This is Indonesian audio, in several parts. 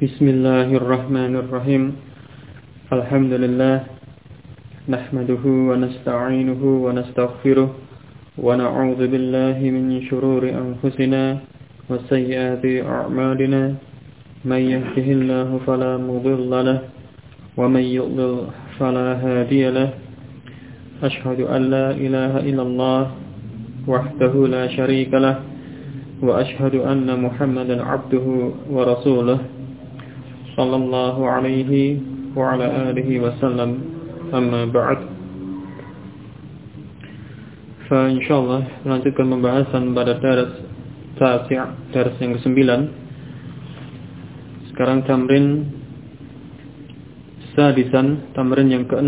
Bismillahirrahmanirrahim. Alhamdulillah. Nahmaduhu wa nasta'inuhu wa nastaghfiruh. Wa na'udzu billahi min shururi anfusina wa sayyiati a'malina. May yahdihillahu fala mudilla lahu wa may yudlil fala hadiya lahu. Ashhadu an la ilaha illallah wahdahu la syarika lahu wa ashhadu anna Muhammadan 'abduhu wa rasuluh. Sallallahu alaihi wa ala alihi wa sallam. Amma ba'd. Fa insyaallah melanjutkan pembahasan pada daras yang ke-9. Sekarang tamrin sadisan, tamrin yang ke-6.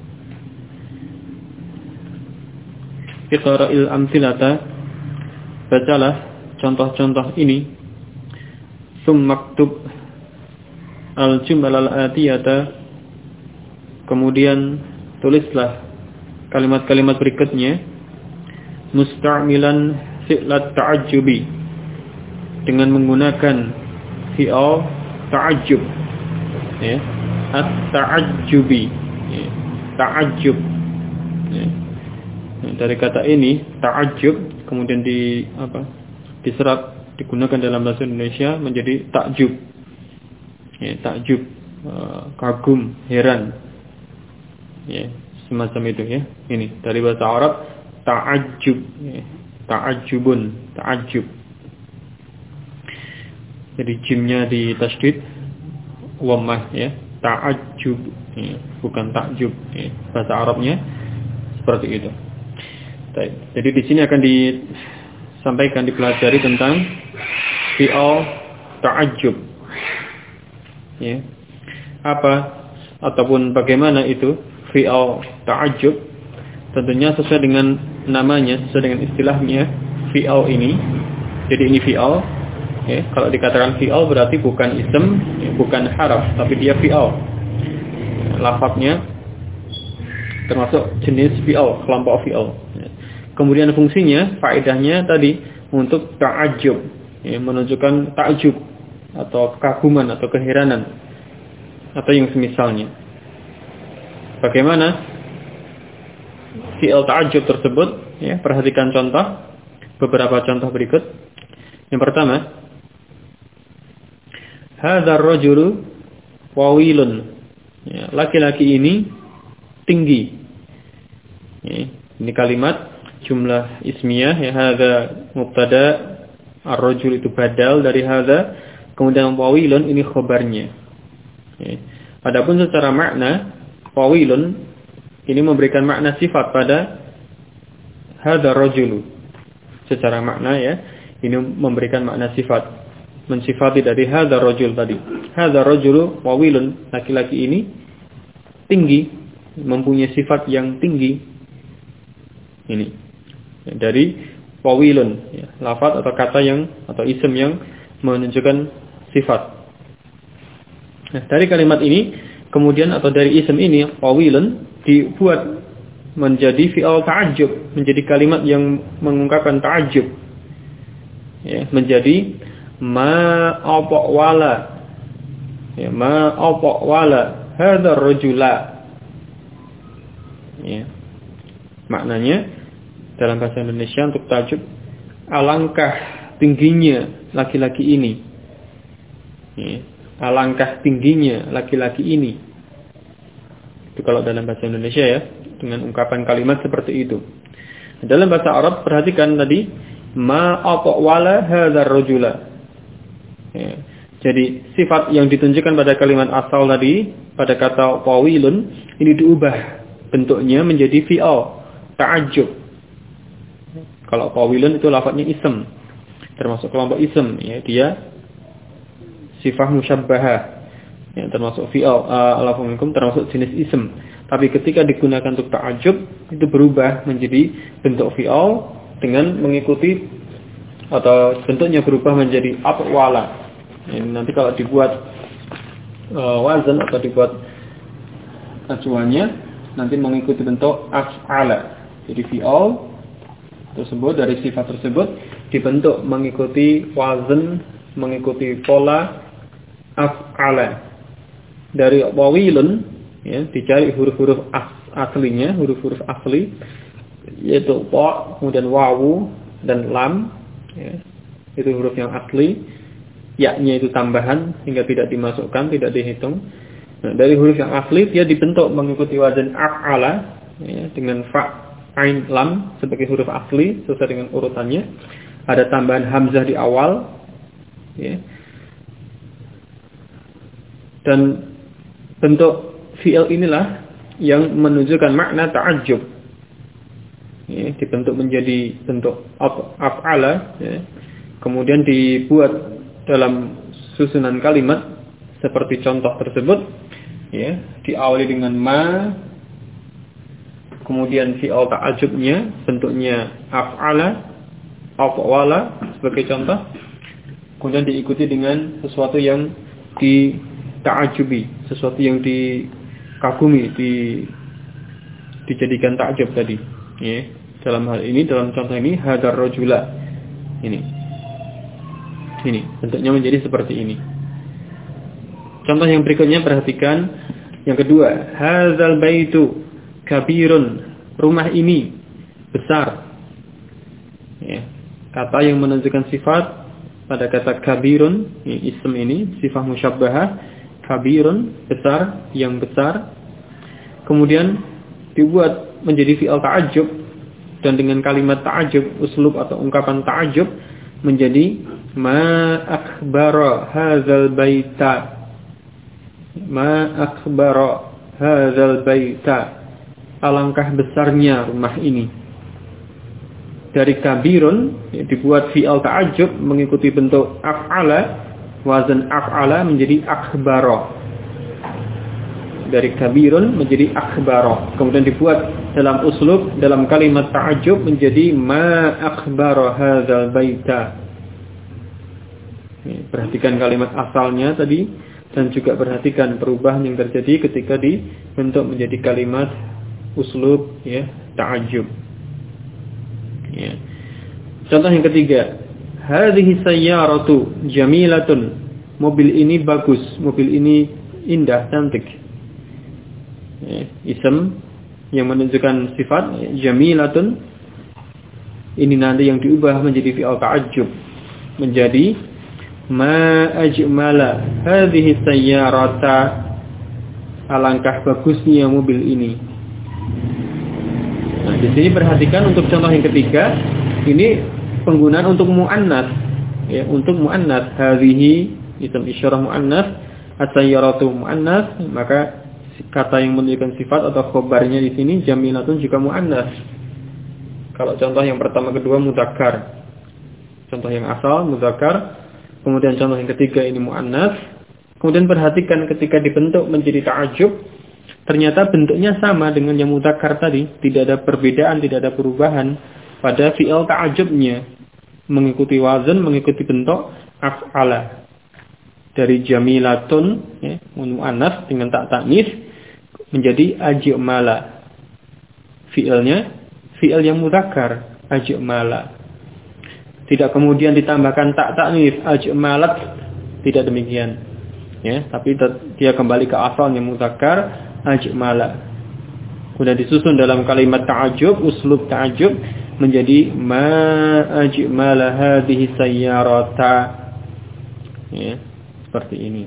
Iqra'il amthilata. Bacalah contoh-contoh ini. Summaktub al-jumlah al-atiyata, kemudian tulislah kalimat-kalimat berikutnya musta'milan fi'lat ta'ajjubi, dengan menggunakan fi'al ta'ajjub, ya, at-ta'ajjubi, ya, ta'ajjub, ya. Dari kata ini ta'ajjub kemudian diserap digunakan dalam bahasa Indonesia menjadi takjub. Ya, takjub, kagum, heran, ya, semacam itu, ya. Ini dari bahasa Arab ta'ajjub, ya, ta'ajjubun, ta'ajjub. Jadi jimnya di tasydid, wammah, ya, ta'ajjub, ya, bukan takjub, ya. Bahasa Arabnya seperti itu. Jadi di sini akan disampaikan, dipelajari tentang fi'al ta'ajjub. Ya. Apa ataupun bagaimana itu fi'al ta'ajjub? Tentunya sesuai dengan namanya, sesuai dengan istilahnya fi'al ini. Jadi ini fi'al, ya. Kalau dikatakan fi'al berarti bukan ism, ya, bukan haraf, tapi dia fi'al. Lafadznya termasuk jenis fi'al, kelompok fi'al. Ya. Kemudian fungsinya, faedahnya tadi untuk ta'ajjub, ya, menunjukkan ta'ajjub atau kekaguman atau keheranan atau yang semisalnya. Bagaimana fi'il ta'ajjub tersebut, ya, perhatikan contoh, beberapa contoh berikut. Yang pertama, hadzal rajulu wawilun, ya, laki-laki ini tinggi. Ya, ini kalimat jumlah ismiyah, ya, hadza mubtada, ar-rajul itu badal dari hadza. Kemudian wawilun ini khobarnya. Ya. Adapun secara makna, wawilun ini memberikan makna sifat pada hadza rajulu. Secara makna, ya, ini memberikan makna sifat, mensifati dari hadza rajul tadi. Hadza rajulu wawilun, laki-laki ini tinggi, mempunyai sifat yang tinggi. Ini ya, dari wawilun, ya, lafaz atau kata yang atau isim yang menunjukkan sifat. Nah, dari kalimat ini kemudian atau dari isim ini wawilun dibuat menjadi fi'al ta'ajjub, menjadi kalimat yang mengungkapkan ta'ajjub. Ya, menjadi ma apa wala. Ya, ma apa wala hadzal rajula. Ya. Maknanya dalam bahasa Indonesia untuk ta'ajjub, alangkah tingginya laki-laki ini. Ya, alangkah tingginya laki-laki ini. Itu kalau dalam bahasa Indonesia, ya, dengan ungkapan kalimat seperti itu. Dalam bahasa Arab perhatikan tadi ma aqwala hadzal rajula. Ya, jadi sifat yang ditunjukkan pada kalimat asal tadi pada kata tawilun ini diubah bentuknya menjadi fi'al ta'ajjub. Kalau tawilun itu lafadznya ism, termasuk kelompok ism, ya, dia sifah musyabbahah, ya, termasuk fi'al, alafuminkum, termasuk jenis ism. Tapi ketika digunakan untuk ta'ajjub itu berubah menjadi bentuk fi'al dengan mengikuti atau bentuknya berubah menjadi af'ala. Ya, nanti kalau dibuat wazan atau dibuat acuannya nanti mengikuti bentuk af'ala. Jadi fi'al tersebut dari sifat tersebut dibentuk mengikuti wazan, mengikuti pola af'ala. Dari tawilun, ya, dicari huruf-huruf aslinya, huruf-huruf asli, yaitu ta, kemudian wawu dan lam, ya, itu huruf yang asli, ya-nya itu tambahan sehingga tidak dimasukkan, tidak dihitung. Nah, dari huruf yang asli dia dibentuk mengikuti wazan af'ala, ya, dengan fa, ain, lam sebagai huruf asli sesuai dengan urutannya. Ada tambahan hamzah di awal, ya. Dan bentuk fi'il inilah yang menunjukkan makna ta'ajjub. Ya, dibentuk menjadi bentuk af'ala, ya. Kemudian dibuat dalam susunan kalimat seperti contoh tersebut, ya, diawali dengan ma, kemudian fi'il ta'ajjubnya bentuknya af'ala, af'ala sebagai contoh, kemudian diikuti dengan sesuatu yang ta'ajubi, sesuatu yang dikagumi, dijadikan ta'ajub tadi, ya. Dalam hal ini, dalam contoh ini hadar rajula, ini bentuknya menjadi seperti ini. Contoh yang berikutnya perhatikan, yang kedua, hadzal baitu kabirun, rumah ini besar, ya. Kata yang menunjukkan sifat pada kata kabirun, ism ini sifat musyabbahah, kabirun, besar, yang besar. Kemudian dibuat menjadi fi'il ta'ajjub, dan dengan kalimat ta'ajjub, uslub atau ungkapan ta'ajjub menjadi ma akhbara hadzal baita, ma akhbara hadzal baita, alangkah besarnya rumah ini. Dari kabirun dibuat fi'il ta'ajjub mengikuti bentuk af'ala, wazan af'ala menjadi akhbara. Dari kabirun menjadi akhbara. Kemudian dibuat dalam uslub, dalam kalimat ta'ajjub menjadi ma akhbara hadzal baita. Perhatikan kalimat asalnya tadi, dan juga perhatikan perubahan yang terjadi ketika dibentuk menjadi kalimat uslub, ya, ta'ajjub. Ya. Contoh yang ketiga, hadhihi sayyaratu jamilatun, mobil ini bagus, mobil ini indah, cantik. Ya, ism yang menunjukkan sifat jamilatun ini nanti yang diubah menjadi fi'il ta'ajjub menjadi ma ajmala hadhihi sayyarata, alangkah bagusnya mobil ini. Nah, di sini perhatikan untuk contoh yang ketiga, ini penggunaan untuk muannas, ya, untuk muannas. Hadhihi ism isyarah muannas, as-sayyaratu muannas, maka kata yang menunjukkan sifat atau khobarnya di sini jamilatun juga muannas. Kalau contoh yang pertama, kedua mudzakkar. Contoh yang asal mudzakkar, kemudian contoh yang ketiga ini muannas. Kemudian perhatikan ketika dibentuk menjadi ta'ajjub, ternyata bentuknya sama dengan yang mudzakkar tadi, tidak ada perbedaan, tidak ada perubahan pada fi'il ta'ajjubnya, mengikuti wazan, mengikuti bentuk af'ala. Dari jamilatun, ya, muannas dengan tak taknis menjadi ajmala. Fi'ilnya fi'il yang mudzakkar, ajmala. Tidak kemudian ditambahkan tak taknis ajmalat, tidak demikian. Ya, tapi dia kembali ke asalnya mudzakkar, ajmala. Kemudian disusun dalam kalimat ta'ajjub, uslub ta'ajjub menjadi ma ajmala hadhihi sayyarata. Ya, seperti ini.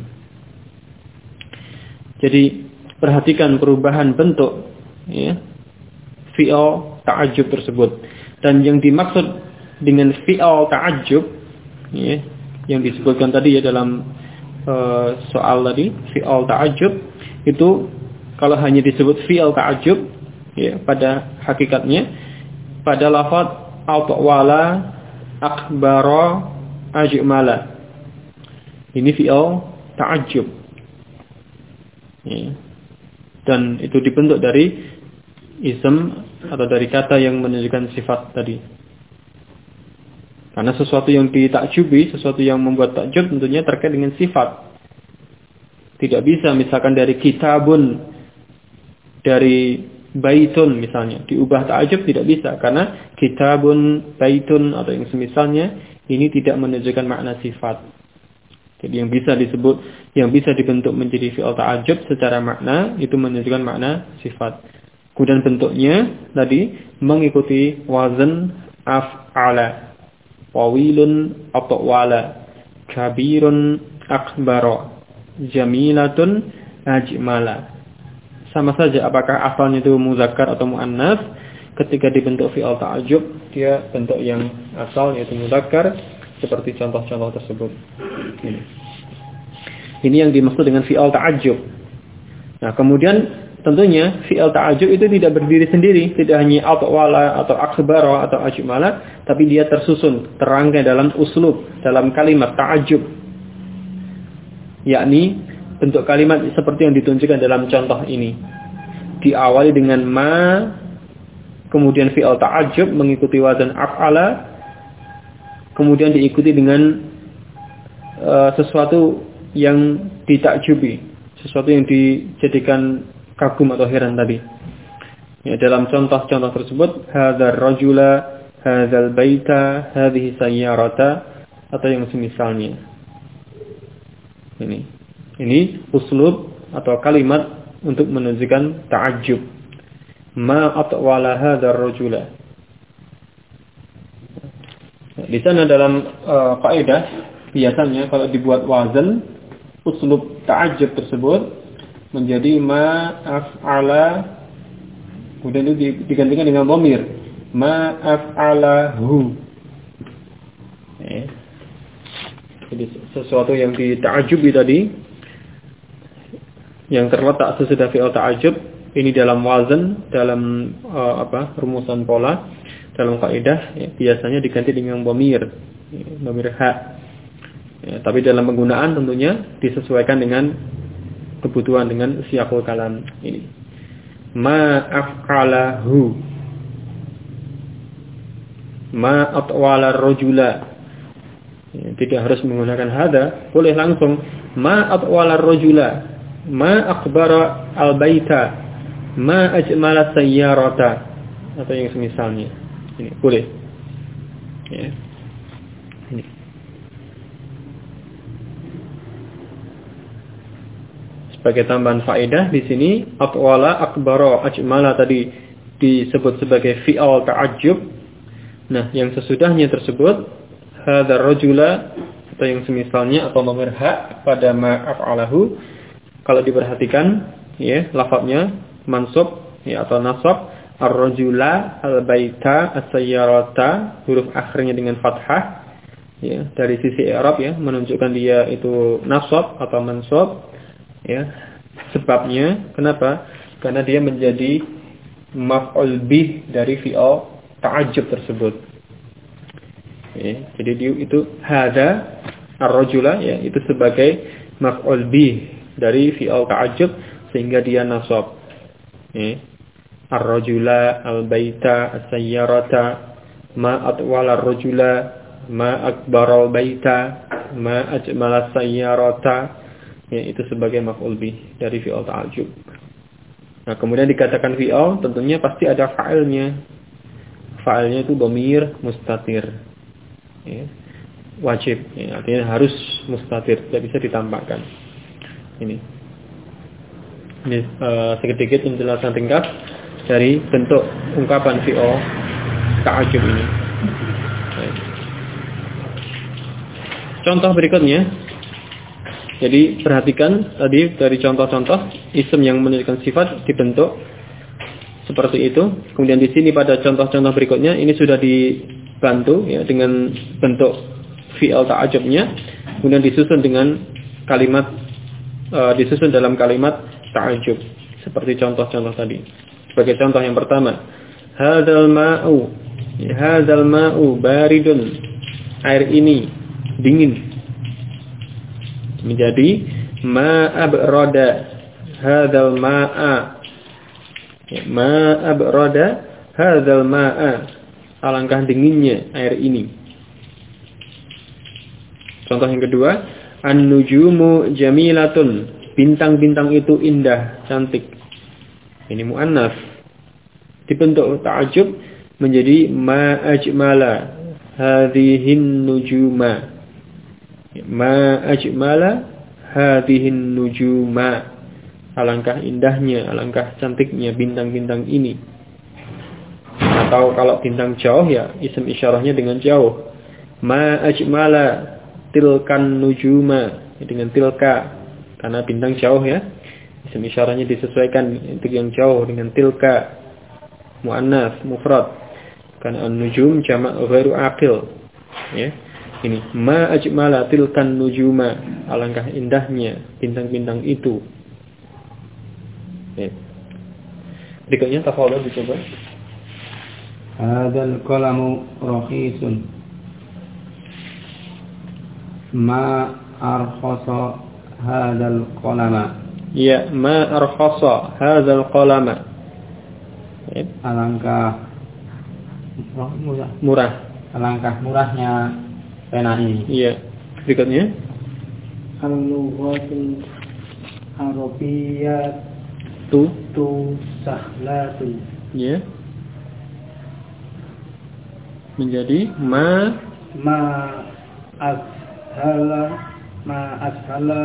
Jadi perhatikan perubahan bentuk, ya, fi'il ta'ajjub tersebut. Dan yang dimaksud dengan fi'il ta'ajjub, ya, yang disebutkan tadi ya dalam soal tadi, fi'il ta'ajjub itu kalau hanya disebut fi'il ta'ajjub, ya, pada hakikatnya pada lafaz atwala, akhbara, ajmala. Ini fi'il ta'ajjub. Ya. Dan itu dibentuk dari ism atau dari kata yang menunjukkan sifat tadi. Karena sesuatu yang ditakjubi, sesuatu yang membuat takjub tentunya terkait dengan sifat. Tidak bisa misalkan dari kitabun, dari baitun misalnya, diubah takjub tidak bisa. Karena kitabun, baitun atau yang semisalnya ini tidak menunjukkan makna sifat. Jadi yang bisa dibentuk menjadi fi'il ta'ajjub secara makna itu menunjukkan makna sifat. Kemudian bentuknya tadi mengikuti wazan af'ala. Tawilun atwala, kabirun akbara, jamilatun ajmala. Sama saja apakah asalnya itu muzakkar atau muannas, ketika dibentuk fi'il ta'ajjub dia bentuk yang asal yaitu muzakkar seperti contoh-contoh tersebut. Ini yang dimaksud dengan fi'il ta'ajjub. Nah, kemudian tentunya fi'il ta'ajjub itu tidak berdiri sendiri, tidak hanya atwala atau akhbara atau ajmala, tapi dia tersusun, terangkai dalam uslub, dalam kalimat ta'ajjub. Yakni bentuk kalimat seperti yang ditunjukkan dalam contoh ini. Diawali dengan ma, kemudian fi'il ta'ajjub mengikuti wazan af'ala, kemudian diikuti dengan sesuatu yang ditakjubi, sesuatu yang dijadikan kagum atau heran tadi. Ya, dalam contoh-contoh tersebut, hadzal rajula, hadzal baita, hadhihi sayyarata, atau yang semisalnya. Ini uslub atau kalimat untuk menunjukkan ta'ajjub. Ma atwala hadzal rajula. Di sana dalam kaidah biasanya kalau dibuat wazan, uslub ta'ajjub tersebut menjadi ma af'ala, kemudian itu digantikan dengan dhamir ma af'alahu. Jadi sesuatu yang dita'ajjubi tadi, yang terletak sesudah fi'il ta'ajjub ini dalam wazan, dalam rumusan pola, dalam kaidah ya, biasanya diganti dengan dhamir ha. Ya, tapi dalam penggunaan tentunya disesuaikan dengan kebutuhan, dengan siyaqul kalam ini. Ma af'alahu, ma atwala rajula. Ya, tidak harus menggunakan hada, boleh langsung ma atwala rajula, ma akbara al-baita, ma ajmala sayyarata, atau yang semisalnya. Ini boleh. Ya. Ini. Sebagai tambahan faedah di sini atwala akbara ajmala tadi disebut sebagai fi'il ta'ajjub. Nah, yang sesudahnya tersebut hadzal rajula atau yang semisalnya atau dhamir ha pada ma af'alahu, kalau diperhatikan ya lafadznya mansub ya atau nasab, ar-rajula, al-baita, as-sayyarata, huruf akhirnya dengan fathah ya, dari sisi i'rab ya menunjukkan dia itu nasab atau mansub. Ya, sebabnya kenapa? Karena dia menjadi maf'ul bih dari fi'il ta'ajjub tersebut. Ya, jadi dia itu hadza ar-rajula ya itu sebagai maf'ul bih dari fi'il ta'ajjub sehingga dia nasab. Ya. Ar-rajula, al-baita, as-sayyarata, ma atwala ar-rajula, ma akbara al-baita, ma ajmala as-sayyarata. Ya, itu sebagai maf'ul bih dari fi'il ta'ajjub. Nah, kemudian dikatakan fi'il, tentunya pasti ada fa'ilnya. Fa'ilnya itu dhamir mustatir. Ya, wajib, ya, artinya harus mustatir, tidak bisa ditambahkan. Ini sedikit penjelasan ringkas dari bentuk ungkapan fi'il ta'ajjub ini. Contoh berikutnya. Jadi perhatikan tadi dari contoh-contoh isim yang menunjukkan sifat dibentuk seperti itu. Kemudian di sini pada contoh-contoh berikutnya ini sudah dibantu ya dengan bentuk fi'il ta'ajjubnya. Kemudian disusun dengan kalimat disusun dalam kalimat ta'ajjub seperti contoh-contoh tadi. Sebagai contoh yang pertama, hadzal ma'u, ya, hadzal ma'u baridun, air ini dingin. Menjadi ma abrada hadzal ma'a, ya, ma abrada hadzal ma'a, alangkah dinginnya air ini. Contoh yang kedua, an-nujumu jamilatun, bintang-bintang itu indah, cantik. Ini muannas. Dibentuk ta'ajjub menjadi ma ajmala hadhihin nujuma. Ma ajmala hadhihin nujuma. Alangkah indahnya, alangkah cantiknya bintang-bintang ini. Atau kalau bintang jauh ya isim isyarahnya dengan jauh. Ma ajmala tilkan nujuma, dengan tilka karena bintang jauh ya. Isim isyarahnya disesuaikan untuk yang jauh dengan tilka, muannas mufrad. Karena an-nujum jamak ghairu aqil. Ya. Ini ma ajmala tilkan nujuma, alangkah indahnya bintang-bintang itu. Ya. Berikutnya tafadhol dicoba. Hadzal qalamu rakhisun. Ma arkhasa hadzal qalama. Ya, ma arkhasa hadzal qalama. Ya. Alangkah murah. Alangkah murahnya pena ini. Iya. Berikutnya Al-lughatul arabiyyah tu sahlatu. Ya. Menjadi ma ashala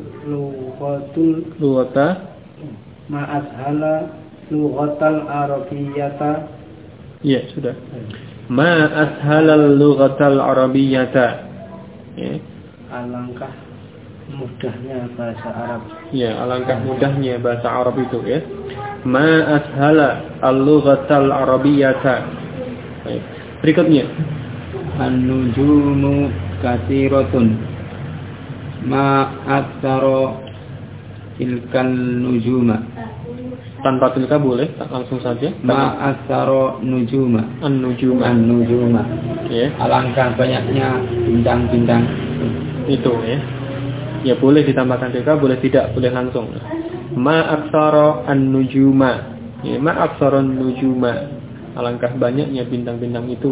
lughatal arabiyyata. Ya, sudah. Ma ashalal lughatal arabiyyata. Ya. Alangkah mudahnya bahasa Arab. Ya, alangkah mudahnya bahasa Arab itu ya. Ma ashala al-lughatal arabiyyata. Baik. Berikutnya An-nujumu katsiratun. Ma aktsara tilkal nujuma. Tanpa tilka boleh, langsung saja. Ma aktsara nujuma. An-nujuma. Ya. Alangkah banyaknya bintang-bintang Itu ya. Ya boleh ditambahkan tilka, boleh tidak, boleh langsung. Ma aktsara an-nujuma. Ya, ma aktsara an-nujuma. Alangkah banyaknya bintang-bintang itu.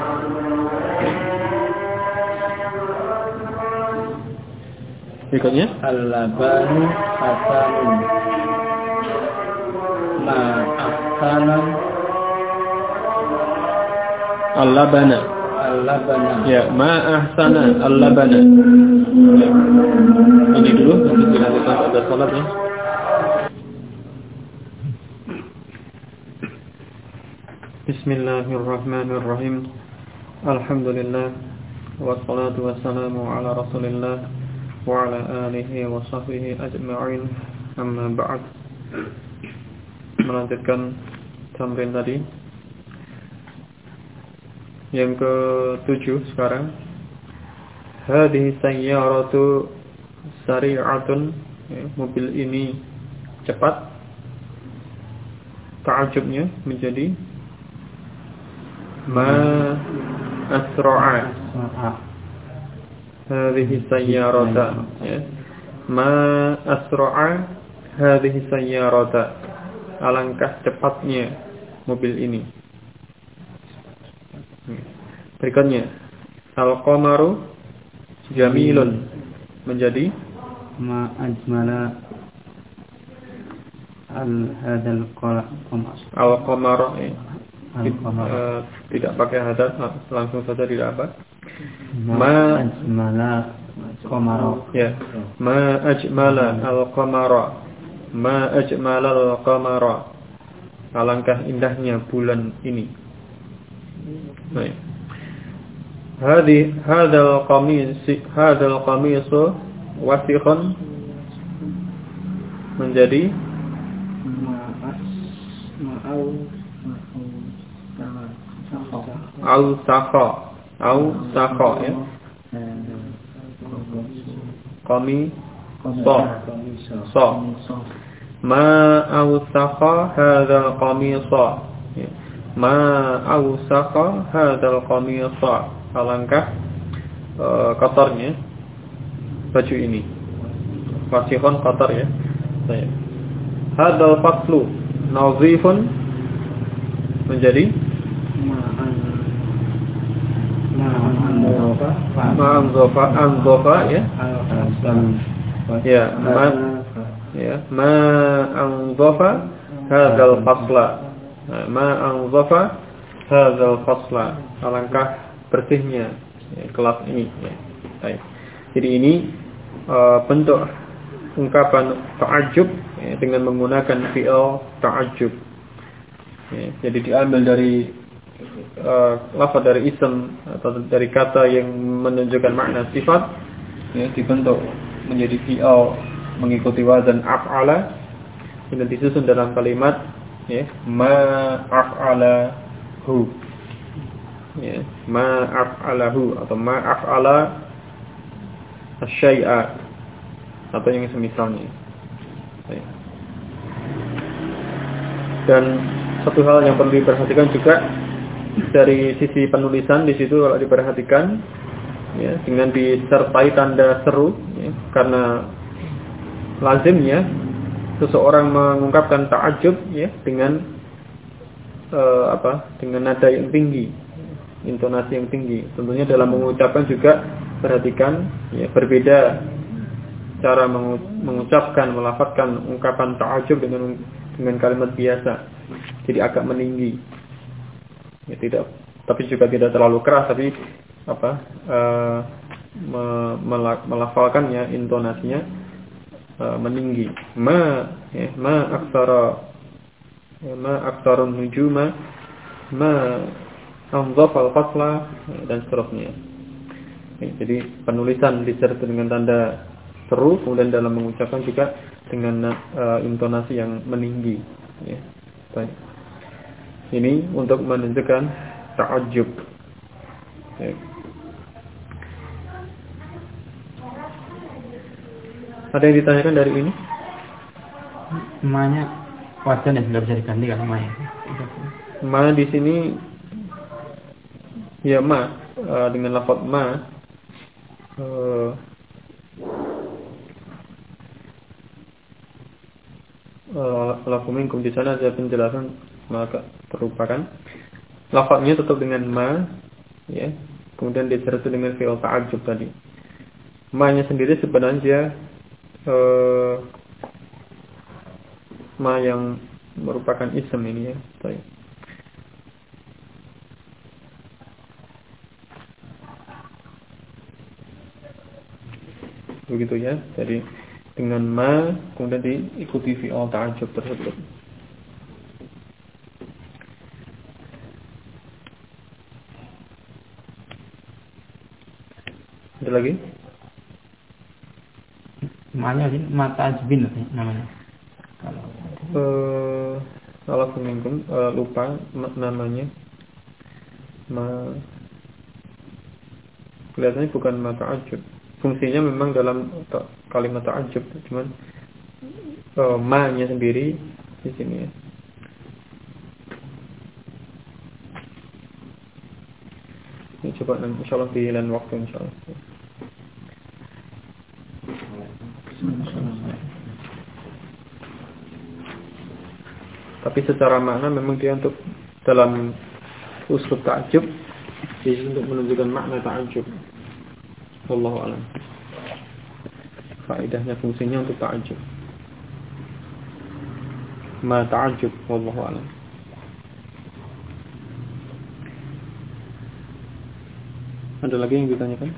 Berikutnya al-labanu hasanun. Ma ahsana al-labana. Ya, ma ahsana al-labana. Ya. Ini dulu untuk dilanjutkan pada salat ya. Bismillahirrahmanirrahim. Alhamdulillah wassalatu wassalamu ala Rasulillah wa ala alihi wa sahbihi ajma'in. Amma ba'd. Melanjutkan tamrin tadi. Yang ke-7 sekarang. Hadhihi sayyaratu sari'atun. Ya, mobil ini cepat. Ta'ajubnya menjadi ma asra'a hadhihi sayyarata. Ya. Ma asra'a hadhihi sayyarata. Alangkah cepatnya mobil ini. Berikutnya al-qamaru jamilun menjadi ma ajmala hadzal qamar. Al-qamar tidak pakai hadas, langsung saja tidak apa. Ma ajmala qamara. Ya. Ma ajmala al-qamara. Ma ajmala al-qamara. Alangkah indahnya bulan ini. Baik. Hadzal qamis wasikhun menjadi au sakha ya. Qami so. Ma au sakha hadzal qamisa. Ma au sakha hadzal qamisa. Alangkah kotornya baju ini. Wasikhun kotor ya. Baik. Hadzal faslu nadhifun menjadi ma'anzofa ya. Ya, ma'anzofa hadzal fasla. Ma'anzofa hadzal fasla. Alangkah bersihnya kelas ini ya. Baik. Jadi ini bentuk ungkapan ta'ajjub dengan menggunakan fi'il ta'ajjub. Jadi diambil dari lafaz dari ism atau dari kata yang menunjukkan makna sifat, dibentuk menjadi fi'il mengikuti wazan af'ala dan disusun dalam kalimat ma af'alahu, ma af'alahu atau ma af'ala asy-syai'a atau yang semisalnya. Dan satu hal yang perlu diperhatikan juga dari sisi penulisan di situ, kalau diperhatikan dengan disertai tanda seru, karena lazimnya seseorang mengungkapkan ta'ajjub dengan dengan nada yang tinggi, intonasi yang tinggi. Tentunya dalam mengucapkan juga perhatikan berbeda cara mengucapkan, melafazkan ungkapan ta'ajjub dengan kalimat biasa. Jadi agak meninggi. Tidak, tapi juga tidak terlalu keras, tapi melafalkannya, intonasinya meninggi. Ma aktsarun nujuma, ma anzafal fasla, dan seterusnya. Jadi penulisan disertai dengan tanda seru, kemudian dalam mengucapkan juga dengan intonasi yang meninggi. Baik. Ini untuk menunjukkan ta'ajjub. Ada yang ditanyakan dari ini? Ma-nya wajan sudah bisa diganti kan ma-nya. Ma di sini ma dengan lafaz ma lakum minkum di sana ada penjelasan, maka terlupakan. Lafaznya tetap dengan ma, kemudian disertai dengan fi'il ta'ajjub tadi. Ma-nya sendiri sebenarnya ma yang merupakan ism ini Baik. Begitu Jadi dengan ma kemudian diikuti fi'il ta'ajjub tersebut. Ada lagi? Ma-nya sih mata ajbin namanya. Kalau pemingkum lupa namanya. Kelihatannya bukan ma ta'ajjub. Fungsinya memang dalam kalimat ta'ajjub, cuman ma-nya sendiri di sini Ini coba nanti insyaallah di lain waktu insyaallah. Tapi secara makna memang dia untuk dalam uslub ta'ajjub, dia untuk menunjukkan makna ta'ajjub. Wallahu a'lam. Faedahnya, fungsinya untuk ta'ajjub. Ma ta'ajjub, wallahu a'lam. Ada lagi yang ditanyakan?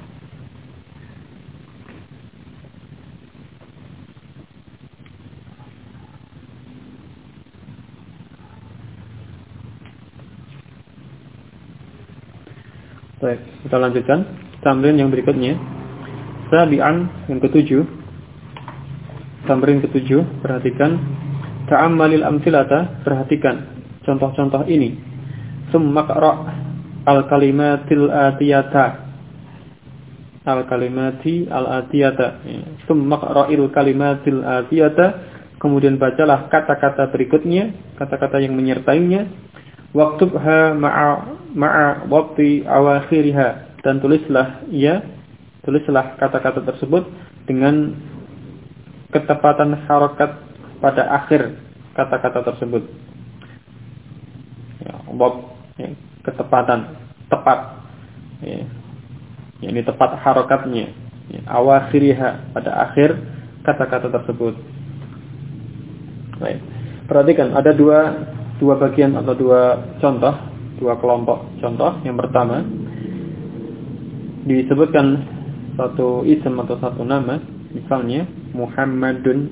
Baik, kita lanjutkan tamrin yang berikutnya. Sabi'an yang ketujuh. Tamrin ketujuh, perhatikan. Ta'ammalil amthilata, perhatikan contoh-contoh ini. Summa qra' al-kalimatil atiyata. Al-kalimati al-atiyata. Summa qra'il kalimatil atiyata, kemudian bacalah kata-kata berikutnya, kata-kata yang menyertainya. Waktubha ma'a waqti awakhiriha, dan tulislah kata-kata tersebut dengan ketepatan harokat pada akhir kata-kata tersebut. Ketepatan, tepat. Ini tepat harokatnya. Awakhiriha, pada akhir kata-kata tersebut. Baik. Perhatikan ada dua bagian atau dua kelompok contoh. Yang pertama disebutkan satu isim atau satu nama, misalnya Muhammadun,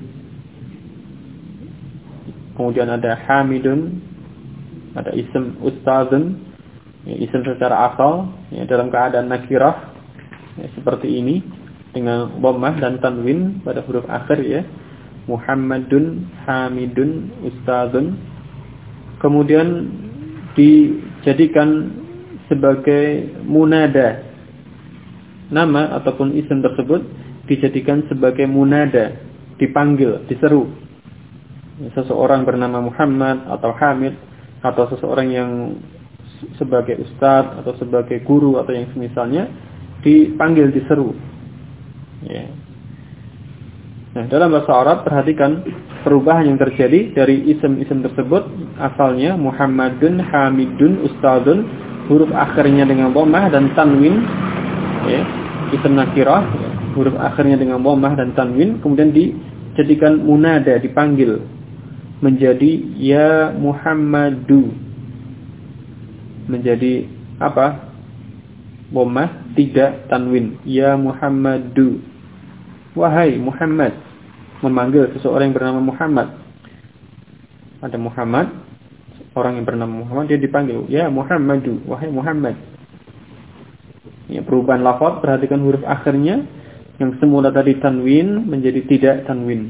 kemudian ada Hamidun, ada isim Ustadzun, ya, isim secara asal, ya, dalam keadaan nakirah, ya, seperti ini dengan dhammah dan tanwin pada huruf akhir, ya, Muhammadun, Hamidun, Ustadzun. Kemudian dijadikan sebagai munada, nama ataupun isim tersebut dijadikan sebagai munada, dipanggil, diseru. Seseorang bernama Muhammad atau Hamid, atau seseorang yang sebagai ustadz atau sebagai guru atau yang semisalnya, dipanggil, diseru, ya. Nah, dalam bahasa Arab perhatikan perubahan yang terjadi dari isim-isim tersebut. Asalnya Muhammadun, Hamidun, Ustadzun, huruf akhirnya dengan dhammah dan tanwin, ya, isim nakirah, ya, huruf akhirnya dengan dhammah dan tanwin, kemudian dijadikan munada, dipanggil, menjadi ya Muhammadu, menjadi apa? Dhammah, tidak tanwin, ya Muhammadu, wahai Muhammad, memanggil seseorang yang bernama Muhammad. Ada Muhammad, orang yang bernama Muhammad, dia dipanggil ya Muhammadu, wahai Muhammad. Ya, perubahan lafaz, perhatikan huruf akhirnya yang semula tadi tanwin menjadi tidak tanwin.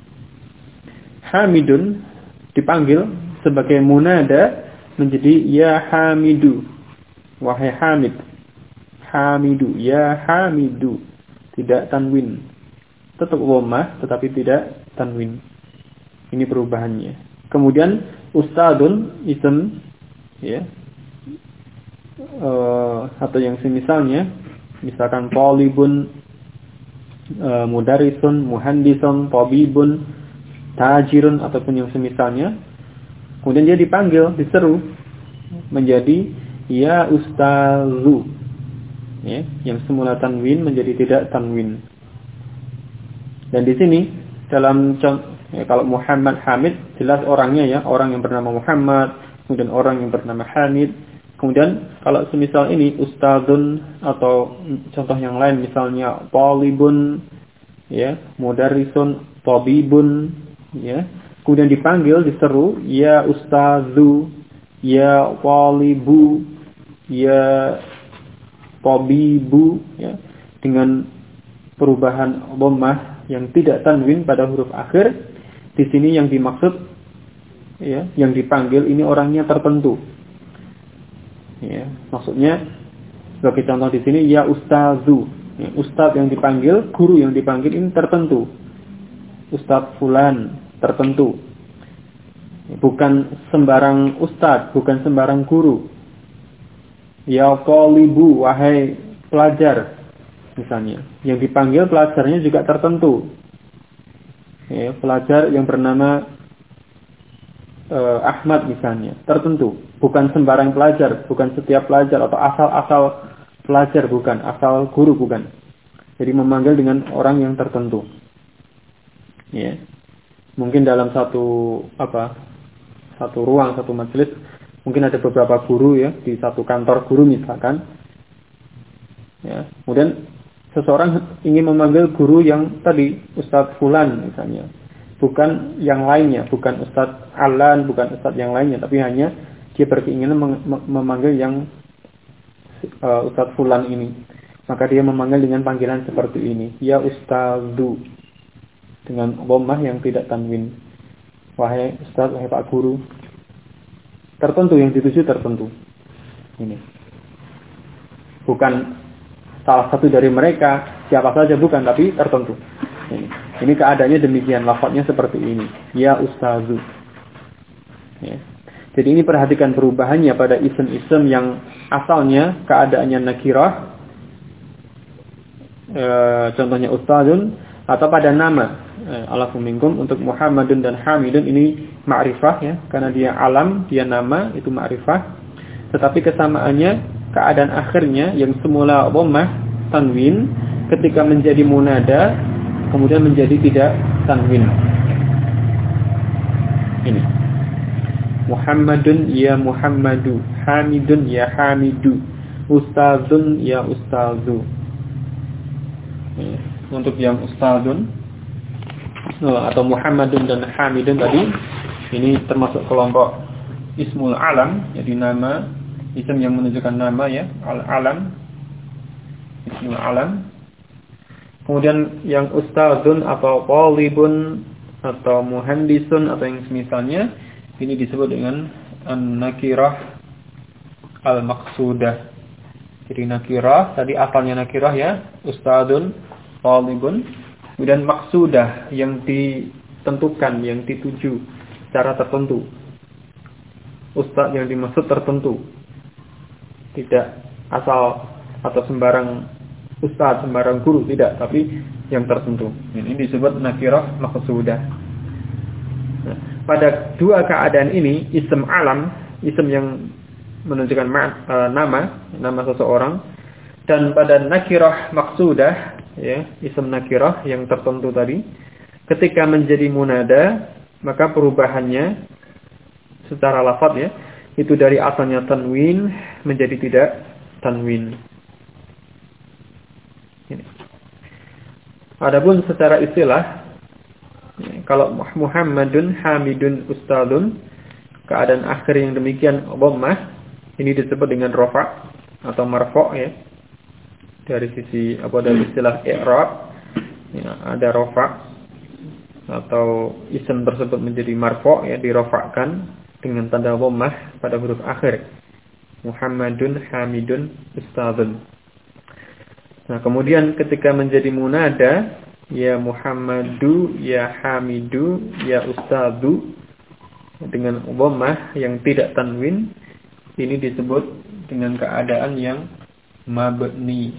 Hamidun dipanggil sebagai munada menjadi ya Hamidu, wahai Hamid. Hamidu, ya Hamidu, tidak tanwin. Tetap dhammah tetapi tidak tanwin. Ini perubahannya. Kemudian Ustadzun, isim, ya, atau yang semisalnya, misalkan talibun, mudarisun, muhandisun, tabibun, tajirun, ataupun yang semisalnya. Kemudian dia dipanggil, diseru, menjadi ya ustazu, ya, yang semula tanwin menjadi tidak tanwin. Dan di sini dalam ya, kalau Muhammad Hamid jelas orangnya, ya, orang yang bernama Muhammad, kemudian orang yang bernama Hamid. Kemudian kalau semisal ini ustadzun atau contoh yang lain misalnya talibun, ya, mudarrisun, tabibun, ya. Kemudian dipanggil, diseru ya ustazu, ya talibu, ya tabibu, ya, dengan perubahan dhammah yang tidak tanwin pada huruf akhir. Di sini yang dimaksud, ya, yang dipanggil ini orangnya tertentu. Ya, maksudnya sebagai contoh di sini ya ustazu, ya, ustadz yang dipanggil, guru yang dipanggil ini tertentu. Ustadz fulan tertentu. Bukan sembarang ustadz, bukan sembarang guru. Ya talibu, wahai pelajar, misalnya. Yang dipanggil pelajarnya juga tertentu. Ya, pelajar yang bernama Ahmad misalnya, tertentu. Bukan sembarang pelajar, bukan setiap pelajar atau asal-asal pelajar, bukan, asal guru, bukan. Jadi memanggil dengan orang yang tertentu. Ya. Mungkin dalam satu ruang, satu majelis, mungkin ada beberapa guru, ya, di satu kantor guru misalkan. Ya. Kemudian seseorang ingin memanggil guru yang tadi, Ustadz Fulan misalnya. Bukan yang lainnya, bukan Ustadz Alan, bukan Ustadz yang lainnya, tapi hanya dia berkeinginan memanggil yang Ustadz Fulan ini. Maka dia memanggil dengan panggilan seperti ini, ya Ustadzu, dengan dhammah yang tidak tanwin. Wahai Ustadz, wahai Pak Guru. Tertentu, yang dituju tertentu. Ini. Bukan salah satu dari mereka, siapa saja bukan, tapi tertentu. Ini keadaannya demikian, lafadznya seperti ini, ya Ustazu. Ya. Jadi ini perhatikan perubahannya pada isim-isim yang asalnya keadaannya nakirah, contohnya Ustazun, atau pada nama Allahu minkum. Untuk Muhammadun dan Hamidun ini ma'rifah, ya, karena dia alam, dia nama, itu ma'rifah. Tetapi kesamaannya keadaan akhirnya yang semula dhammah tanwin ketika menjadi munada kemudian menjadi tidak tanwin. Ini Muhammadun ya Muhammadu, Hamidun ya Hamidu, Ustazun ya Ustazu. Untuk yang ustadun atau Muhammadun dan Hamidun tadi, ini termasuk kelompok ismul alam, jadi nama isim yang menunjukkan nama ya, al-alam, ismul alam. Kemudian yang ustadun atau talibun atau muhandisun atau yang semisalnya, ini disebut dengan an-nakirah al-maqsudah. Jadi nakirah, tadi asalnya nakirah ya, ustadun, talibun, kemudian maqsudah yang ditentukan, yang dituju secara tertentu. Ustad yang dimaksud tertentu. Tidak asal atau sembarang ustad, sembarang guru, tidak, tapi yang tertentu. Ini disebut nakirah maqsudah. Nah, pada dua keadaan ini, isim alam, isim yang menunjukkan nama seseorang, dan pada nakirah maqsudah ya, isim nakirah yang tertentu tadi, ketika menjadi munada, maka perubahannya secara lafaz ya, itu dari asalnya tanwin menjadi tidak tanwin. Ini. Adapun secara istilah, kalau Muhammadun, Hamidun, Ustadun, keadaan akhir yang demikian dhammah, ini disebut dengan rafa atau marfu ya. Dari sisi dari istilah i'rab ya, ada rafa atau isim tersebut menjadi marfu ya, dirafa'kan dengan tanda dhammah pada huruf akhir. Muhammadun, Hamidun, Ustadun. Nah, kemudian ketika menjadi munada, ya Muhammadu, ya Hamidu, ya Ustadu, dengan dhammah yang tidak tanwin, ini disebut dengan keadaan yang mabni.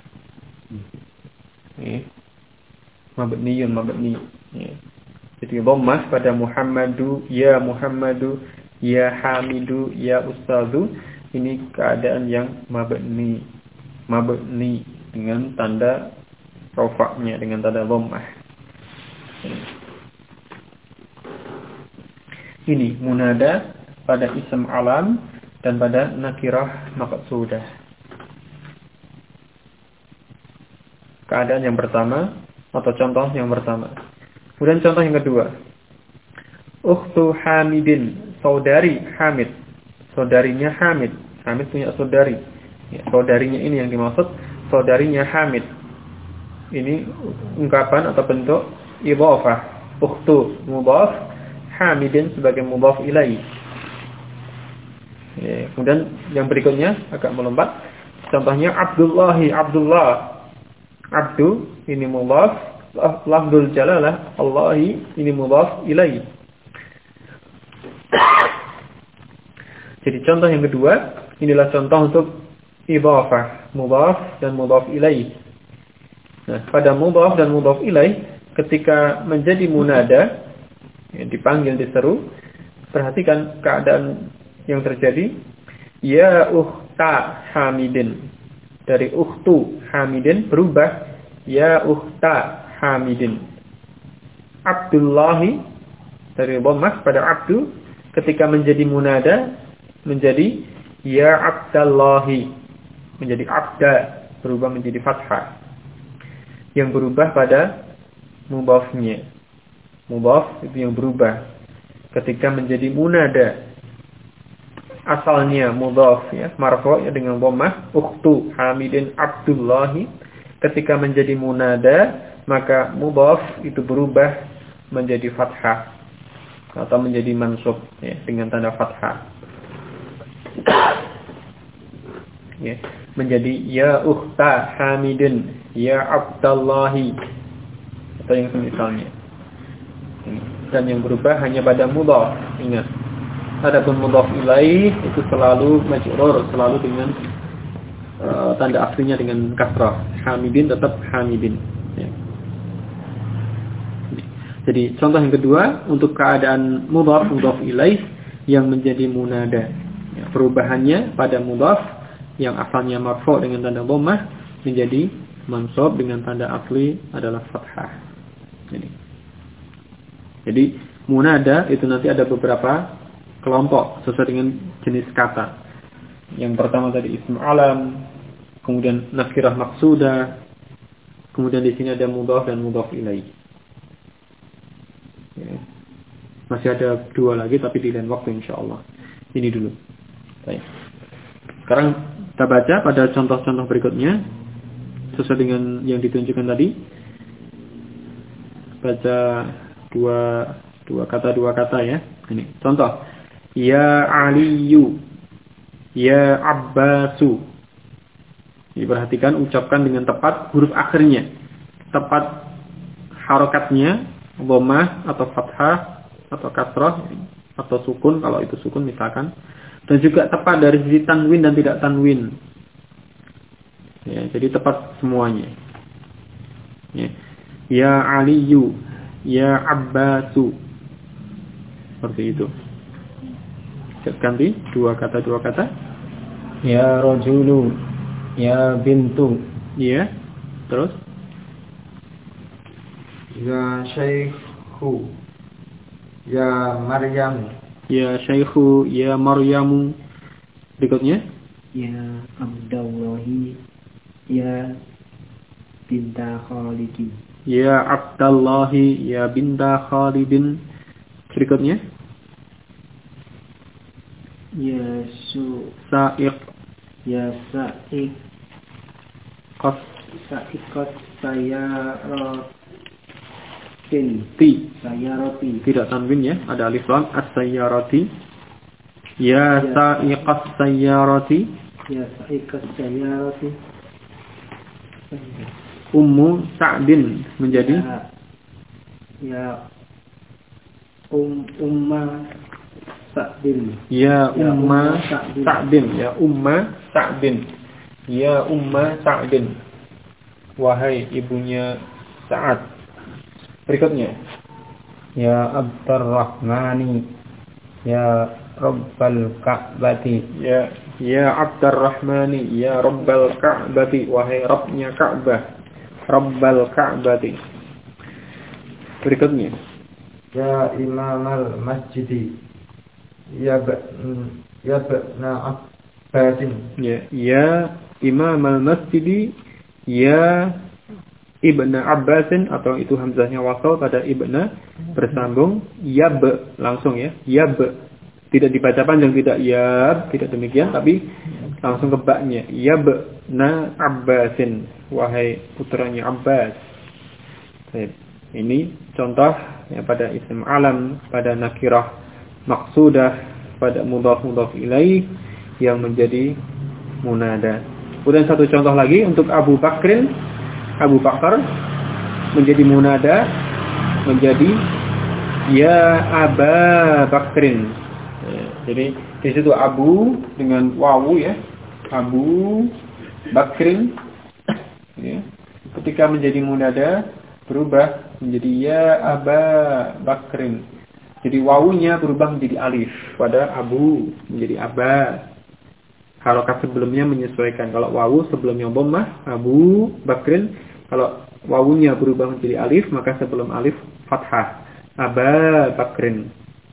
Mabni. Jadi dhammah pada Muhammadu, ya Muhammadu, ya Hamidu, ya Ustadu, ini keadaan yang mabni dengan tanda rafa'nya, dengan tanda dhammah. Ini munada pada isim alam dan pada nakirah maqsudah. Keadaan yang pertama atau contoh yang pertama. Kemudian contoh yang kedua. Ukhtu Hamidin, saudari Hamid. Saudarinya Hamid. Hamid punya saudari. Ya, saudarinya ini yang dimaksud, saudarinya Hamid. Ini ungkapan atau bentuk idhafah. Ukhtu mudhaf, Hamidin sebagai mudhaf ilaih. Ya, kemudian yang berikutnya agak melompat. Contohnya Abdullahi, Abdullah. Abdu ini mudhaf, lafzul jalalah Allahi ini mudhaf ilaih. Jadi contoh yang kedua, inilah contoh untuk idhafah, mudhaf dan mudhaf ilaih. Nah, pada mudhaf dan mudhaf ilaih ketika menjadi munada, dipanggil, diseru, perhatikan keadaan yang terjadi. Ya ukhta Hamidin, dari ukhtu Hamidin berubah ya ukhta Hamidin. Abdullahi, dari dhammah pada abdu, ketika menjadi munada menjadi ya Abdallahi, menjadi abda, berubah menjadi fathah. Yang berubah pada mudhafnya. Mudhaf itu yang berubah ketika menjadi munada. Asalnya mudhaf ya, marfu ya dengan dhammah, ukhtu Hamidin Abdullahi. Ketika menjadi munada, maka mudhaf itu berubah menjadi fathah atau menjadi mansub ya, dengan tanda fathah. Ya, menjadi ya ukhta Hamidin, ya Abdallahi atau yang semisalnya. Dan yang berubah hanya pada mudhaf, ingat. Adapun mudhaf ilaih itu selalu majrur, selalu dengan tanda aslinya dengan kasrah. Hamidin tetap Hamidin. Ya. Jadi contoh yang kedua untuk keadaan mudhaf ilaih yang menjadi munada. Ya, perubahannya pada mudhaf yang asalnya marfu dengan tanda dhammah menjadi mansub dengan tanda asli adalah fathah. Jadi munada itu nanti ada beberapa kelompok sesuai dengan jenis kata. Yang pertama tadi ism alam, kemudian nakirah maqsudah, Kemudian di sini ada mudhaf dan mudhaf ilaih. Ya. Masih ada 2 lagi tapi di lain waktu insyaallah. Ini dulu. Baik. Sekarang kita baca pada contoh-contoh berikutnya sesuai dengan yang ditunjukkan tadi. Baca dua kata ya. Ini contoh. Ya Aliyu, ya Abbasu. Diperhatikan, ucapkan dengan tepat huruf akhirnya. Tepat harokatnya, dhammah atau fathah atau kasrah atau sukun kalau itu sukun misalkan. Dan juga tepat dari sisi tanwin dan tidak tanwin. Ya, jadi tepat semuanya. Ya Aliyu, ya Abbasu. Seperti itu. Ganti dua kata. Ya rajulu, ya bintu. Iya. Terus? Ya syaikhu, ya Maryam. Ya syaikhu, ya Maryamu. Berikutnya? Ya Abdallahi, ya binta Khalidin. Ya Abdallahi, ya binta Khalidin. Berikutnya? Ya Sa'iq, ya Sa'iq, Sa'iqat sayaratin. Sayarati. Tidak tanwin ya, ada alif lam. As-sayyarati. Ya sa'iqas sayyarati. Ya Sa'iqas sayarati. Ummu Sa'din menjadi ya Umma Sa'din. Ya Umma Sa'din. Ya Umma Sa'din. Ya Umma Sa'din. Wahai ibunya Sa'ad. Berikutnya. Ya Abdurrahmani. Ya Rabbal Ka'bati. Ya Abdurrahmani. Ya Rabbal Ka'bati. Wahai Rabbnya Ka'bah. Rabbal Ka'bati. Berikutnya. Ya Imamal Masjidi. Ya Ba'na Abbasin. Ya Imam al-Masjidi. Ya Ibnu Abbasin, atau itu hamzahnya wasal pada Ibnu bersambung. Yab langsung ya. Yab. Tidak dibaca panjang, tidak yab, tidak demikian, tapi langsung ke baknya. Yabna Abbasin. Wahai putranya Abbas. Baik. Ini contoh ya, pada isim alam, pada nakirah maqsudah, pada mudhaf ilaih yang menjadi munada. Kemudian satu contoh lagi untuk Abu Bakr menjadi munada, menjadi ya Aba Bakrin. Ya, jadi di situ Abu dengan wawu ya, Abu Bakrin. Ya. Ketika menjadi munada berubah menjadi ya Aba Bakrin. Jadi wawunya berubah menjadi alif pada Abu menjadi Aba. Harokat sebelumnya menyesuaikan. Kalau wawu sebelumnya dhammah Abu Bakrin. Kalau wawunya berubah menjadi alif, maka sebelum alif fathah Aba Bakrin.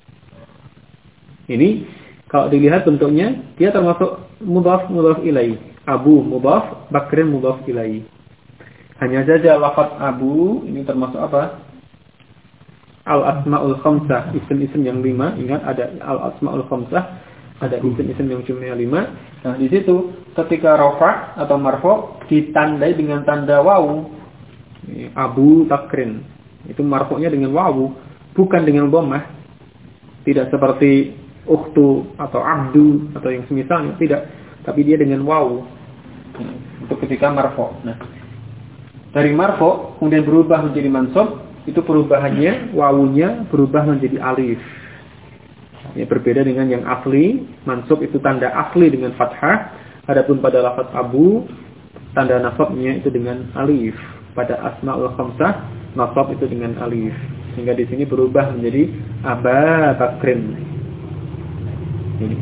Ini kalau dilihat bentuknya dia termasuk mudhaf ilaih. Abu mudhaf, Bakrin mudhaf ilaih. Hanya saja lafaz Abu ini termasuk apa? Al-asmaul khamsah, isim-isim yang 5. Ingat ada al-asmaul khamsah, ada isim-isim yang jumlahnya 5. Nah, di situ ketika rafa atau marfu ditandai dengan tanda wawu. Abu Bakrin. Itu marfu'nya dengan wawu, bukan dengan dhammah. Tidak seperti ukhtu atau abdu atau yang semisalnya, tidak, tapi dia dengan wawu. Untuk ketika marfu. Nah, dari marfu kemudian berubah menjadi mansub, itu perubahannya wawunya berubah menjadi alif. Ya, berbeda dengan yang asli, mansub itu tanda asli dengan fathah, adapun pada lafaz Abu tanda nasabnya itu dengan alif. Pada asmaul khamsah nasab itu dengan alif. Sehingga di sini berubah menjadi Aba Bakrin. Ini.